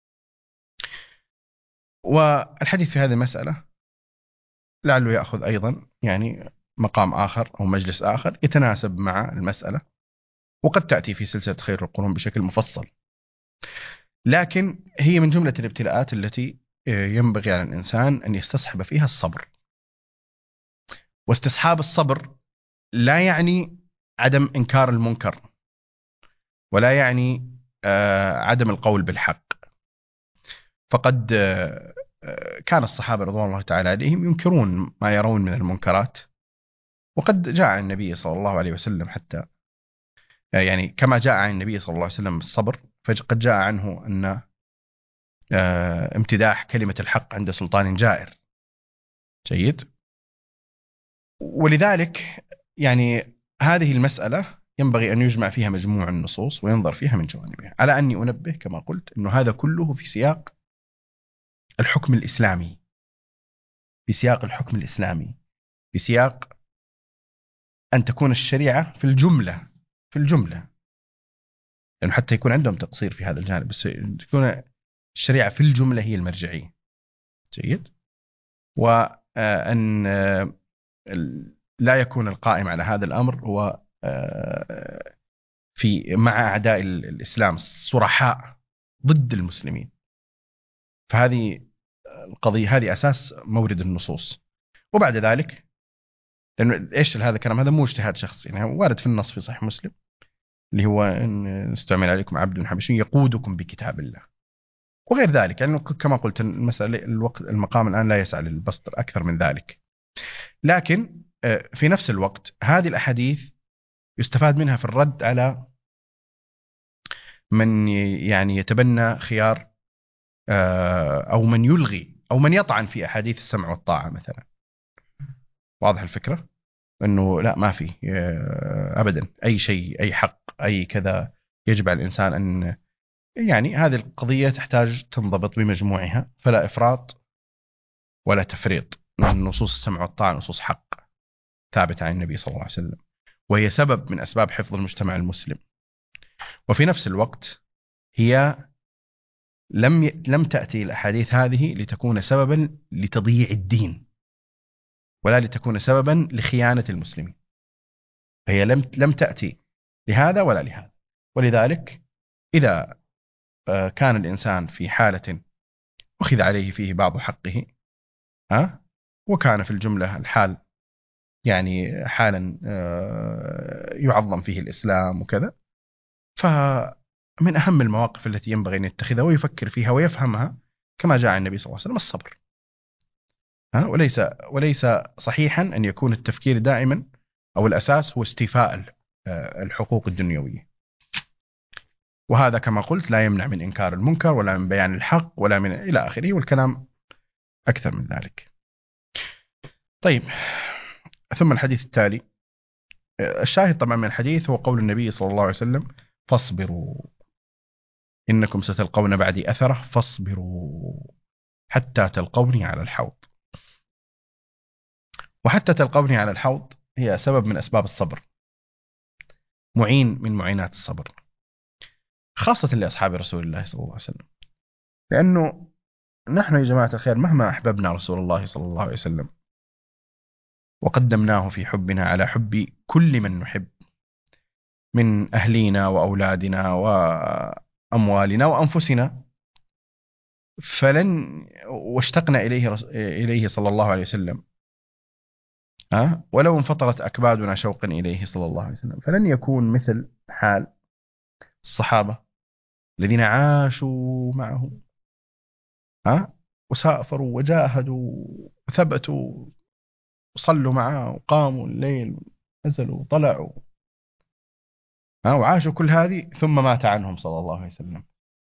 والحديث في هذه المسألة لعله يأخذ أيضا يعني مقام آخر أو مجلس آخر يتناسب مع المسألة، وقد تأتي في سلسلة خير القرون بشكل مفصل. لكن هي من جملة الابتلاءات التي ينبغي على الإنسان أن يستصحب فيها الصبر. واستصحاب الصبر لا يعني عدم إنكار المنكر، ولا يعني عدم القول بالحق. فقد كان الصحابة رضوان الله تعالى عليهم ينكرون ما يرون من المنكرات، وقد جاء عن النبي صلى الله عليه وسلم حتى يعني كما جاء عن النبي صلى الله عليه وسلم الصبر، فقد جاء عنه أن امتداح كلمة الحق عند سلطان جائر. جيد. ولذلك يعني هذه المسألة ينبغي أن يجمع فيها مجموع النصوص وينظر فيها من جوانبها، على أني أنبه كما قلت أنه هذا كله في سياق الحكم الإسلامي، في سياق الحكم الإسلامي، في سياق أن تكون الشريعة في الجملة، لأنه حتى يكون عندهم تقصير في هذا الجانب، بس تكون الشريعة في الجملة هي المرجعية. جيد. وأن لا يكون القائم على هذا الأمر هو مع أعداء الإسلام الصرحاء ضد المسلمين. فهذه القضية هذه أساس مورد النصوص. وبعد ذلك، لأنه إيش هذا الكلام؟ هذا مو اجتهاد شخصي، يعني وارد في النص في صحيح مسلم اللي هو إن استعمل عليكم عبد حبشي يقودكم بكتاب الله، وغير ذلك. يعني كما قلت المسألة المقام الآن لا يسعى للبسط أكثر من ذلك. لكن في نفس الوقت هذه الأحاديث يستفاد منها في الرد على من يعني يتبنى خيار أو من يلغي أو من يطعن في أحاديث السمع والطاعة مثلا. واضح الفكرة؟ أنه لا ما في أبدا أي شيء، أي حق، أي كذا يجب على الإنسان أن يعني هذه القضية تحتاج تنضبط بمجموعها، فلا إفراط ولا تفريط. نصوص السمع والطاعة نصوص حق ثابتة عن النبي صلى الله عليه وسلم، وهي سبب من أسباب حفظ المجتمع المسلم. وفي نفس الوقت هي لم تأتي الأحاديث هذه لتكون سببا لتضييع الدين، ولا لتكون سببا لخيانة المسلمين. فهي لم تأتي لهذا ولا لهذا. ولذلك إذا كان الإنسان في حالة أخذ عليه فيه بعض حقه، وكان في الجملة الحال يعني حالا يعظم فيه الإسلام وكذا، فمن أهم المواقف التي ينبغي أن يتخذها ويفكر فيها ويفهمها كما جاء النبي صلى الله عليه وسلم الصبر. وليس صحيحا أن يكون التفكير دائما أو الأساس هو استيفاء الحقوق الدنيوية. وهذا كما قلت لا يمنع من إنكار المنكر ولا من بيان الحق ولا من إلى آخره، والكلام أكثر من ذلك. طيب، ثم الحديث التالي. الشاهد طبعا من الحديث هو قول النبي صلى الله عليه وسلم: فاصبروا إنكم ستلقون بعدي أثرة فاصبروا حتى تلقوني على الحوض. وحتى تلقوني على الحوض هي سبب من أسباب الصبر، معين من معينات الصبر، خاصة لأصحاب رسول الله صلى الله عليه وسلم. لأنه نحن يا جماعة الخير مهما أحببنا رسول الله صلى الله عليه وسلم وقدمناه في حبنا على حب كل من نحب من أهلينا وأولادنا وأموالنا وأنفسنا، واشتقنا إليه صلى الله عليه وسلم، ولو انفطرت أكبادنا شوقا إليه صلى الله عليه وسلم، فلن يكون مثل حال الصحابة الذين عاشوا معه، وسافروا وجاهدوا وثبتوا وصلوا معه وقاموا الليل ونزلوا وطلعوا، وعاشوا كل هذه ثم مات عنهم صلى الله عليه وسلم.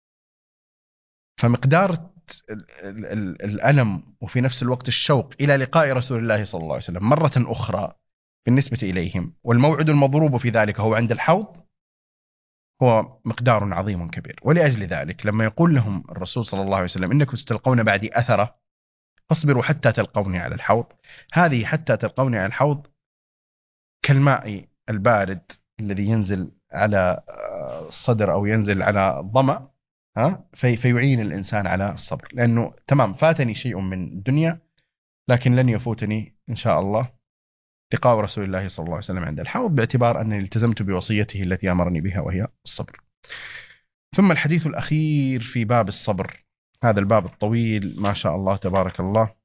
فمقدار الألم وفي نفس الوقت الشوق إلى لقاء رسول الله صلى الله عليه وسلم مرة أخرى بالنسبة إليهم، والموعد المضروب في ذلك هو عند الحوض، هو مقدار عظيم كبير. ولأجل ذلك لما يقول لهم الرسول صلى الله عليه وسلم: إنكم ستلقون بعدي أثرة فاصبروا حتى تلقوني على الحوض، هذه حتى تلقوني على الحوض كالماء البارد الذي ينزل على الصدر أو ينزل على الظمأ، فيعين الإنسان على الصبر. لأنه تمام فاتني شيء من الدنيا، لكن لن يفوتني إن شاء الله لقاء رسول الله صلى الله عليه وسلم عند الحوض، باعتبار أنني التزمت بوصيته التي أمرني بها وهي الصبر. ثم الحديث الأخير في باب الصبر، هذا الباب الطويل ما شاء الله تبارك الله،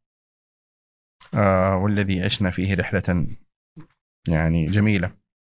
والذي عشنا فيه رحلة يعني جميلة،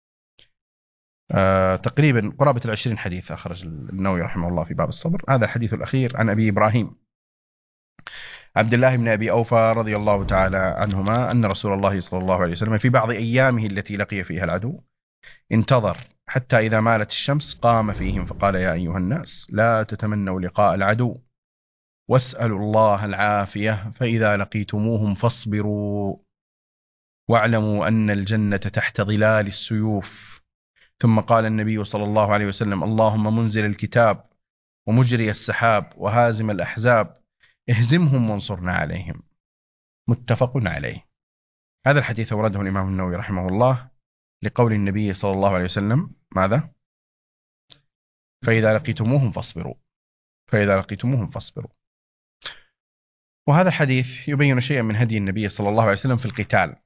تقريبا قرابة 20 حديث أخرج النووي رحمه الله في باب الصبر. هذا الحديث الأخير عن أبي إبراهيم عبد الله بن أبي أوفى رضي الله تعالى عنهما أن رسول الله صلى الله عليه وسلم في بعض أيامه التي لقي فيها العدو انتظر حتى إذا مالت الشمس قام فيهم فقال: يا أيها الناس لا تتمنوا لقاء العدو واسألوا الله العافية، فإذا لقيتموهم فاصبروا واعلموا أن الجنة تحت ظلال السيوف. ثم قال النبي صلى الله عليه وسلم: اللهم منزل الكتاب ومجري السحاب وهازم الأحزاب اهزمهم وانصرنا عليهم. متفق عليه. هذا الحديث أورده الإمام النووي رحمه الله لقول النبي صلى الله عليه وسلم: ماذا؟ فإذا لقيتموهم فاصبروا، فإذا لقيتموهم فاصبروا. وهذا الحديث يبين شيئا من هدي النبي صلى الله عليه وسلم في القتال،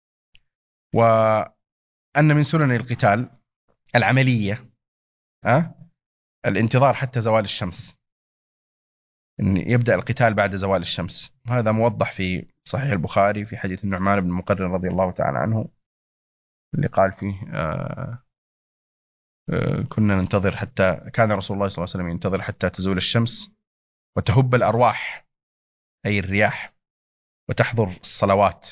وأن من سنن القتال العملية الانتظار حتى زوال الشمس، أن يبدأ القتال بعد زوال الشمس. هذا موضح في صحيح البخاري في حديث النعمان بن مقرن رضي الله تعالى عنه، اللي قال فيه كنا ننتظر حتى كان رسول الله صلى الله عليه وسلم ينتظر حتى تزول الشمس وتهب الأرواح أي الرياح وتحضر الصلوات.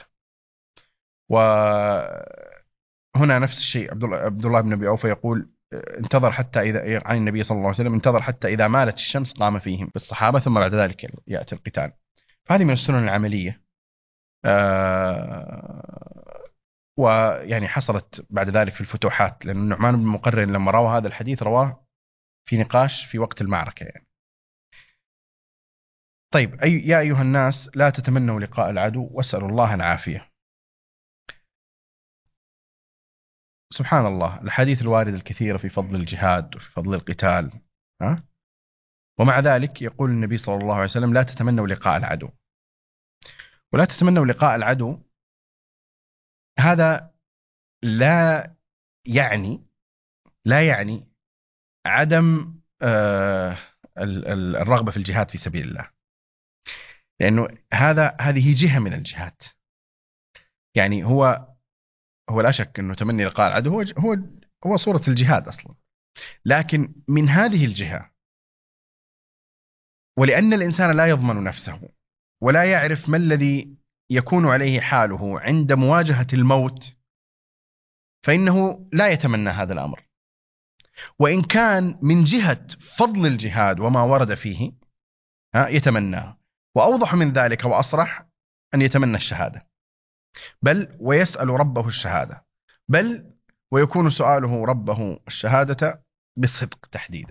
وهنا نفس الشيء عبد الله بن أبي أوفى يقول: انتظر حتى إذا، عن النبي صلى الله عليه وسلم، انتظر حتى إذا مالت الشمس قام فيهم بالصحابة ثم بعد ذلك يأتي القتال. فهذه من السنن العملية ويعني حصلت بعد ذلك في الفتوحات، لأن النعمان بن مقرن لما روى هذا الحديث رواه في نقاش في وقت المعركة يعني. طيب، يا أيها الناس لا تتمنوا لقاء العدو واسألوا الله العافية. سبحان الله، الحديث الواردة الكثيرة في فضل الجهاد وفي فضل القتال، ها؟ ومع ذلك يقول النبي صلى الله عليه وسلم لا تتمنوا لقاء العدو. ولا تتمنوا لقاء العدو هذا لا يعني عدم الرغبة في الجهاد في سبيل الله، لأنه هذه جهة من الجهاد. يعني هو لا شك أنه تمني لقاء العدو هو صورة الجهاد أصلا، لكن من هذه الجهة، ولأن الإنسان لا يضمن نفسه ولا يعرف ما الذي يكون عليه حاله عند مواجهة الموت، فإنه لا يتمنى هذا الأمر. وإن كان من جهة فضل الجهاد وما ورد فيه يتمناه. وأوضح من ذلك وأصرح أن يتمنى الشهادة، بل ويسأل ربه الشهادة، بل ويكون سؤاله ربه الشهادة بالصدق تحديدا.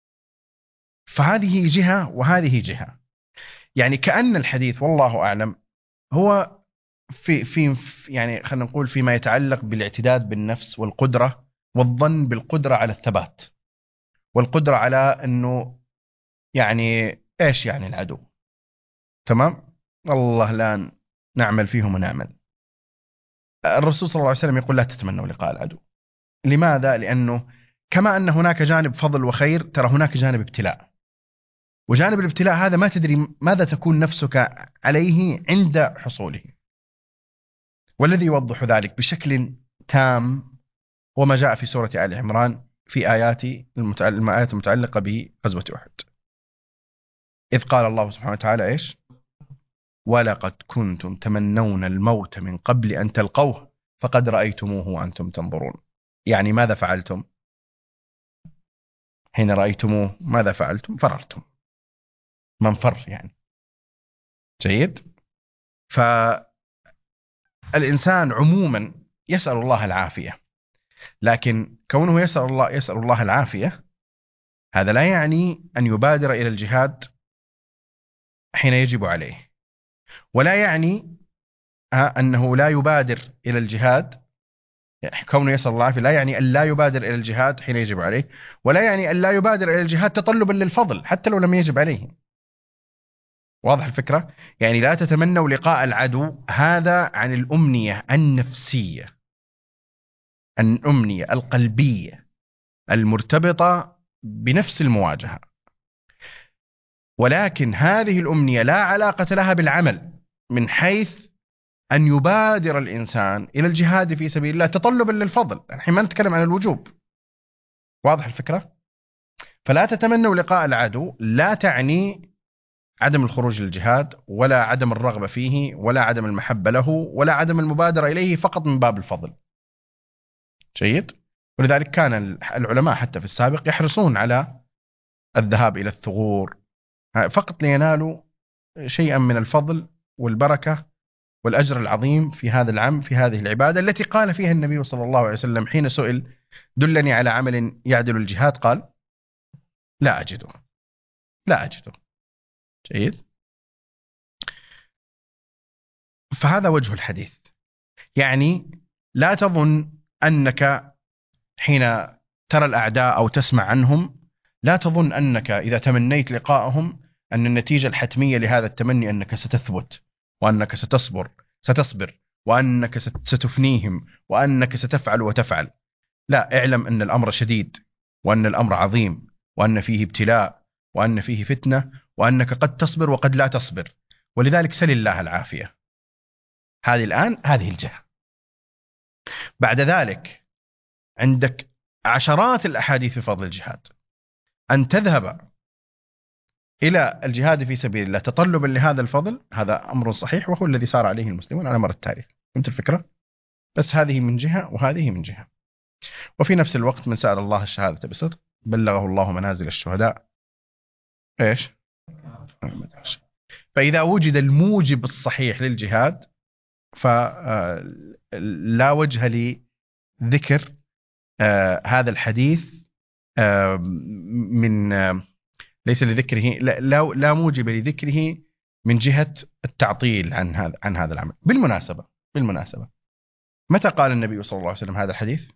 فهذه جهة وهذه جهة، يعني كأن الحديث والله أعلم هو في يعني خلينا نقول فيما يتعلق بالاعتداد بالنفس والقدرة والظن بالقدرة على الثبات والقدرة على أنه يعني إيش يعني العدو، تمام، والله لا نعمل فيهم ونعمل. الرسول صلى الله عليه وسلم يقول لا تتمنوا لقاء العدو. لماذا؟ لأنه كما أن هناك جانب فضل وخير، ترى هناك جانب ابتلاء، وجانب الابتلاء هذا ما تدري ماذا تكون نفسك عليه عند حصوله. والذي يوضح ذلك بشكل تام وما جاء في سورة آل عمران في آيات المتعلقة بغزوة أحد، إذ قال الله سبحانه وتعالى إيش؟ ولقد كنتم تمنون الموت من قبل أن تلقوه فقد رأيتموه وأنتم تنظرون. يعني ماذا فعلتم؟ حين رأيتموه ماذا فعلتم؟ فررتم. من فر يعني. جيد. فالإنسان عموما يسأل الله العافية، لكن كونه يسأل الله العافية هذا لا يعني أن يبادر إلى الجهاد حين يجب عليه، ولا يعني أنه لا يبادر إلى الجهاد. يعني كونه يسأل الله العافية لا يعني أن لا يبادر إلى الجهاد حين يجب عليه، ولا يعني أن لا يبادر إلى الجهاد تطلبا للفضل حتى لو لم يجب عليه. واضح الفكرة؟ يعني لا تتمنوا لقاء العدو، هذا عن الأمنية النفسية، الأمنية القلبية المرتبطة بنفس المواجهة. ولكن هذه الأمنية لا علاقة لها بالعمل، من حيث أن يبادر الإنسان إلى الجهاد في سبيل الله تطلبا للفضل. الحين ما نتكلم عن الوجوب. واضح الفكرة؟ فلا تتمنوا لقاء العدو لا تعني عدم الخروج للجهاد، ولا عدم الرغبة فيه، ولا عدم المحبة له، ولا عدم المبادرة إليه فقط من باب الفضل. جيد؟ ولذلك كان العلماء حتى في السابق يحرصون على الذهاب إلى الثغور فقط لينالوا شيئا من الفضل والبركة والأجر العظيم في هذا العام، في هذه العبادة التي قال فيها النبي صلى الله عليه وسلم حين سئل دلني على عمل يعدل الجهاد، قال لا أجده، لا أجده. جيد. فهذا وجه الحديث. يعني لا تظن أنك حين ترى الأعداء أو تسمع عنهم، لا تظن أنك إذا تمنيت لقاءهم أن النتيجة الحتمية لهذا التمني أنك ستثبت، وأنك ستصبر، وأنك ستفنيهم، وأنك ستفعل وتفعل. لا، اعلم أن الأمر شديد، وأن الأمر عظيم، وأن فيه ابتلاء، وأن فيه فتنة، وأنك قد تصبر وقد لا تصبر. ولذلك سل الله العافية. هذه الآن هذه الجهة. بعد ذلك عندك عشرات الأحاديث في فضل الجهاد. أن تذهب إلى الجهاد في سبيل الله تطلبا لهذا الفضل، هذا أمر صحيح، وهو الذي سار عليه المسلمون على مر التاريخ. فهمت الفكرة؟ بس هذه من جهة وهذه من جهة. وفي نفس الوقت من سأل الله الشهادة بصدق بلغه الله منازل الشهداء. إيش؟ فإذا وجد الموجب الصحيح للجهاد فلا وجه لذكر هذا الحديث من ليس لذكره، لا موجب لذكره من جهة التعطيل عن هذا العمل. بالمناسبة متى قال النبي صلى الله عليه وسلم هذا الحديث؟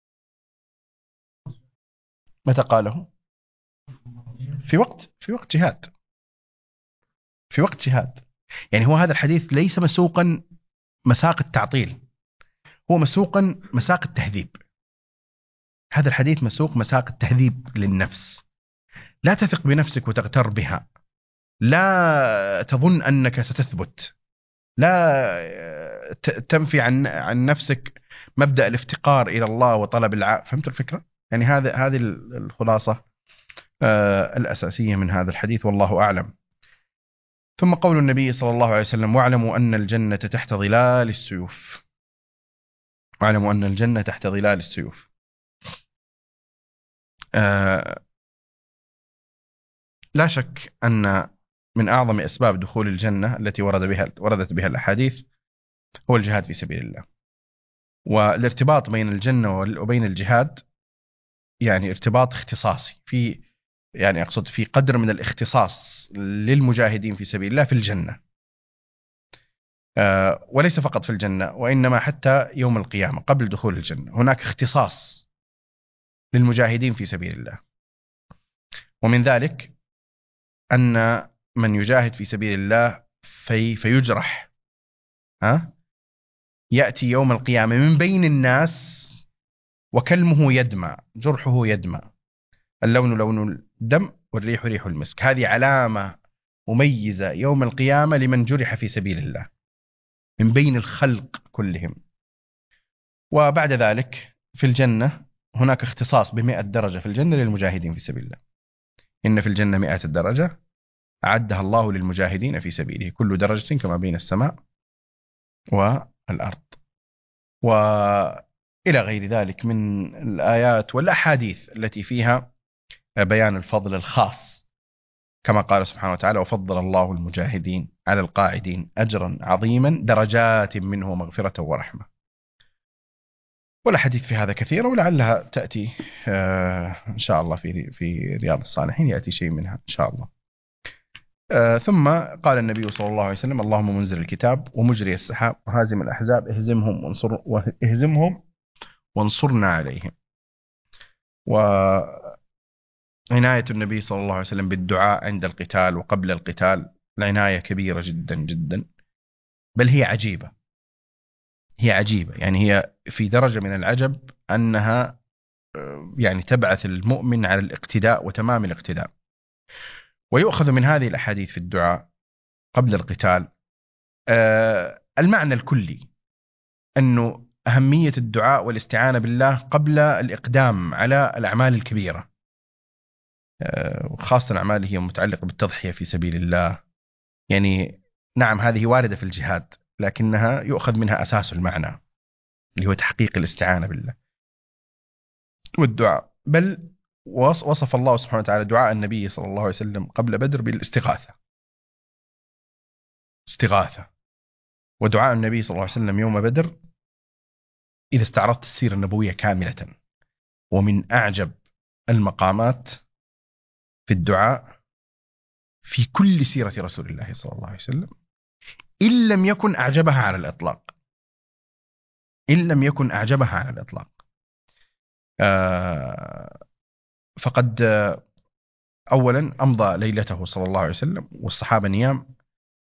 متى قاله؟ في وقت جهاد. في وقت جهاد. يعني هو هذا الحديث ليس مسوقا مساق التعطيل، هو مسوقا مساق التهذيب. هذا الحديث مسوق مساق التهذيب للنفس. لا تثق بنفسك وتغتر بها، لا تظن أنك ستثبت، لا تنفي عن نفسك مبدأ الافتقار إلى الله وطلب فهمت الفكرة؟ يعني هذه الخلاصة الأساسية من هذا الحديث، والله أعلم. ثم قول النبي صلى الله عليه وسلم: واعلموا أن الجنة تحت ظلال السيوف. واعلموا أن الجنة تحت ظلال السيوف. لا شك أن من أعظم أسباب دخول الجنة التي وردت بها الأحاديث هو الجهاد في سبيل الله. والارتباط بين الجنة وبين الجهاد يعني ارتباط اختصاصي، يعني أقصد في قدر من الاختصاص للمجاهدين في سبيل الله في الجنة، وليس فقط في الجنة، وإنما حتى يوم القيامة قبل دخول الجنة هناك اختصاص للمجاهدين في سبيل الله. ومن ذلك أن من يجاهد في سبيل الله فيجرح، يأتي يوم القيامة من بين الناس وكلمه يدمع، جرحه يدمع، اللون لون الدم والريح ريح المسك. هذه علامة مميزة يوم القيامة لمن جرح في سبيل الله من بين الخلق كلهم. وبعد ذلك في الجنة هناك اختصاص ب100 درجة في الجنة للمجاهدين في سبيل الله. إن في الجنة 100 درجة أعدها الله للمجاهدين في سبيله، كل درجة كما بين السماء والأرض، وإلى غير ذلك من الآيات والأحاديث التي فيها بيان الفضل الخاص، كما قال سبحانه وتعالى: وفضل الله المجاهدين على القاعدين أجرا عظيما درجات منه مغفرة ورحمة. والحديث في هذا كثير، ولعلها تأتي إن شاء الله في رياض الصالحين، يأتي شيء منها إن شاء الله. ثم قال النبي صلى الله عليه وسلم: اللهم منزل الكتاب ومجري السحاب وهازم الأحزاب اهزمهم وانصرنا عليهم. وعناية النبي صلى الله عليه وسلم بالدعاء عند القتال وقبل القتال العناية كبيرة جدا جدا، بل هي عجيبة. يعني هي في درجة من العجب أنها يعني تبعث المؤمن على الاقتداء وتمام الاقتداء. ويؤخذ من هذه الأحاديث في الدعاء قبل القتال المعنى الكلي أنه أهمية الدعاء والاستعانة بالله قبل الإقدام على الأعمال الكبيرة، وخاصة الأعمال هي متعلقة بالتضحية في سبيل الله. يعني نعم هذه واردة في الجهاد، لكنها يؤخذ منها أساس المعنى اللي هو تحقيق الاستعانة بالله والدعاء. بل وصف الله سبحانه وتعالى دعاء النبي صلى الله عليه وسلم قبل بدر بالاستغاثة. ودعاء النبي صلى الله عليه وسلم يوم بدر إذا استعرضت السيرة النبوية كاملة، ومن أعجب المقامات في الدعاء في كل سيرة رسول الله صلى الله عليه وسلم، إن لم يكن أعجبها على الإطلاق. فقد أولا أمضى ليلته صلى الله عليه وسلم والصحابة نيام،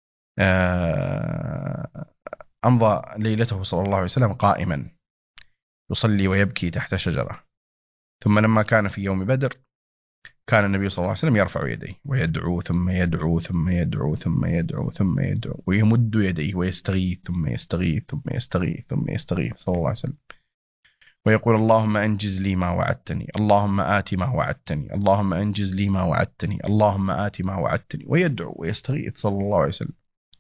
أمضى ليلته صلى الله عليه وسلم قائما يصلي ويبكي تحت شجرة. ثم لما كان في يوم بدر كان النبي صلى الله عليه وسلم يرفع يديه ويدعو ثم يدعو ثم يدعو ثم يدعو ثم يدعو، ويمد يديه ويستغيث ثم يستغيث ثم يستغيث ثم يستغيث صلى الله عليه وسلم، ويقول: اللهم أنجز لي ما وعدتني، اللهم آت ما وعدتني، اللهم أنجز لي ما وعدتني، اللهم آت ما وعدتني، ويدعو ويستغيث صلى الله عليه وسلم.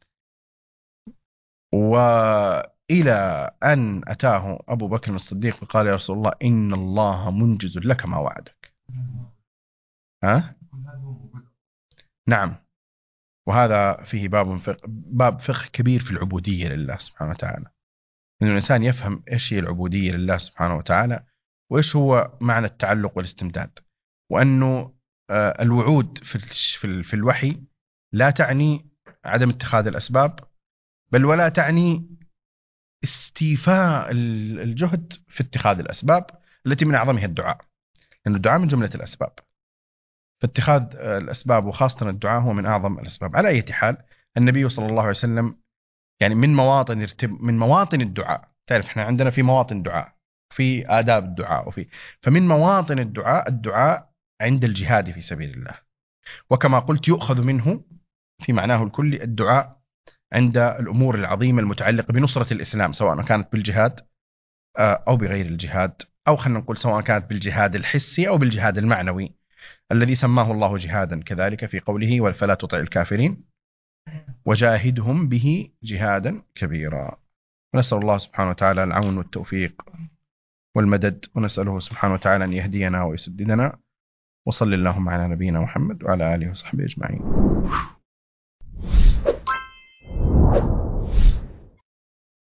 وإلى أن أتاه أبو بكر الصديق فقال: يا رسول الله إن الله منجز لك ما وعدك. نعم. وهذا فيه باب فقه كبير في العبودية لله سبحانه وتعالى، أن الإنسان يفهم إيش هي العبودية لله سبحانه وتعالى، وإيش هو معنى التعلق والاستمداد، وأنه الوعود في الوحي لا تعني عدم اتخاذ الأسباب، بل ولا تعني استيفاء الجهد في اتخاذ الأسباب التي من أعظمها الدعاء، لأن الدعاء من جملة الأسباب، فاتخاذ الأسباب وخاصة الدعاء هو من أعظم الأسباب. على أي حال، النبي صلى الله عليه وسلم يعني من مواطن الدعاء، تعرف احنا عندنا في مواطن دعاء، في آداب الدعاء، فمن مواطن الدعاء عند الجهاد في سبيل الله، وكما قلت يؤخذ منه في معناه الكلي الدعاء عند الأمور العظيمة المتعلقة بنصرة الإسلام، سواء كانت بالجهاد أو بغير الجهاد، أو خلينا نقول سواء كانت بالجهاد الحسي أو بالجهاد المعنوي الذي سماه الله جهادا كذلك في قوله فلا تطع الكافرين وجاهدهم به جهادا كبيرا. ونسأل الله سبحانه وتعالى العون والتوفيق والمدد، ونسأله سبحانه وتعالى أن يهدينا ويسددنا، وصل اللهم على نبينا محمد وعلى آله وصحبه أجمعين.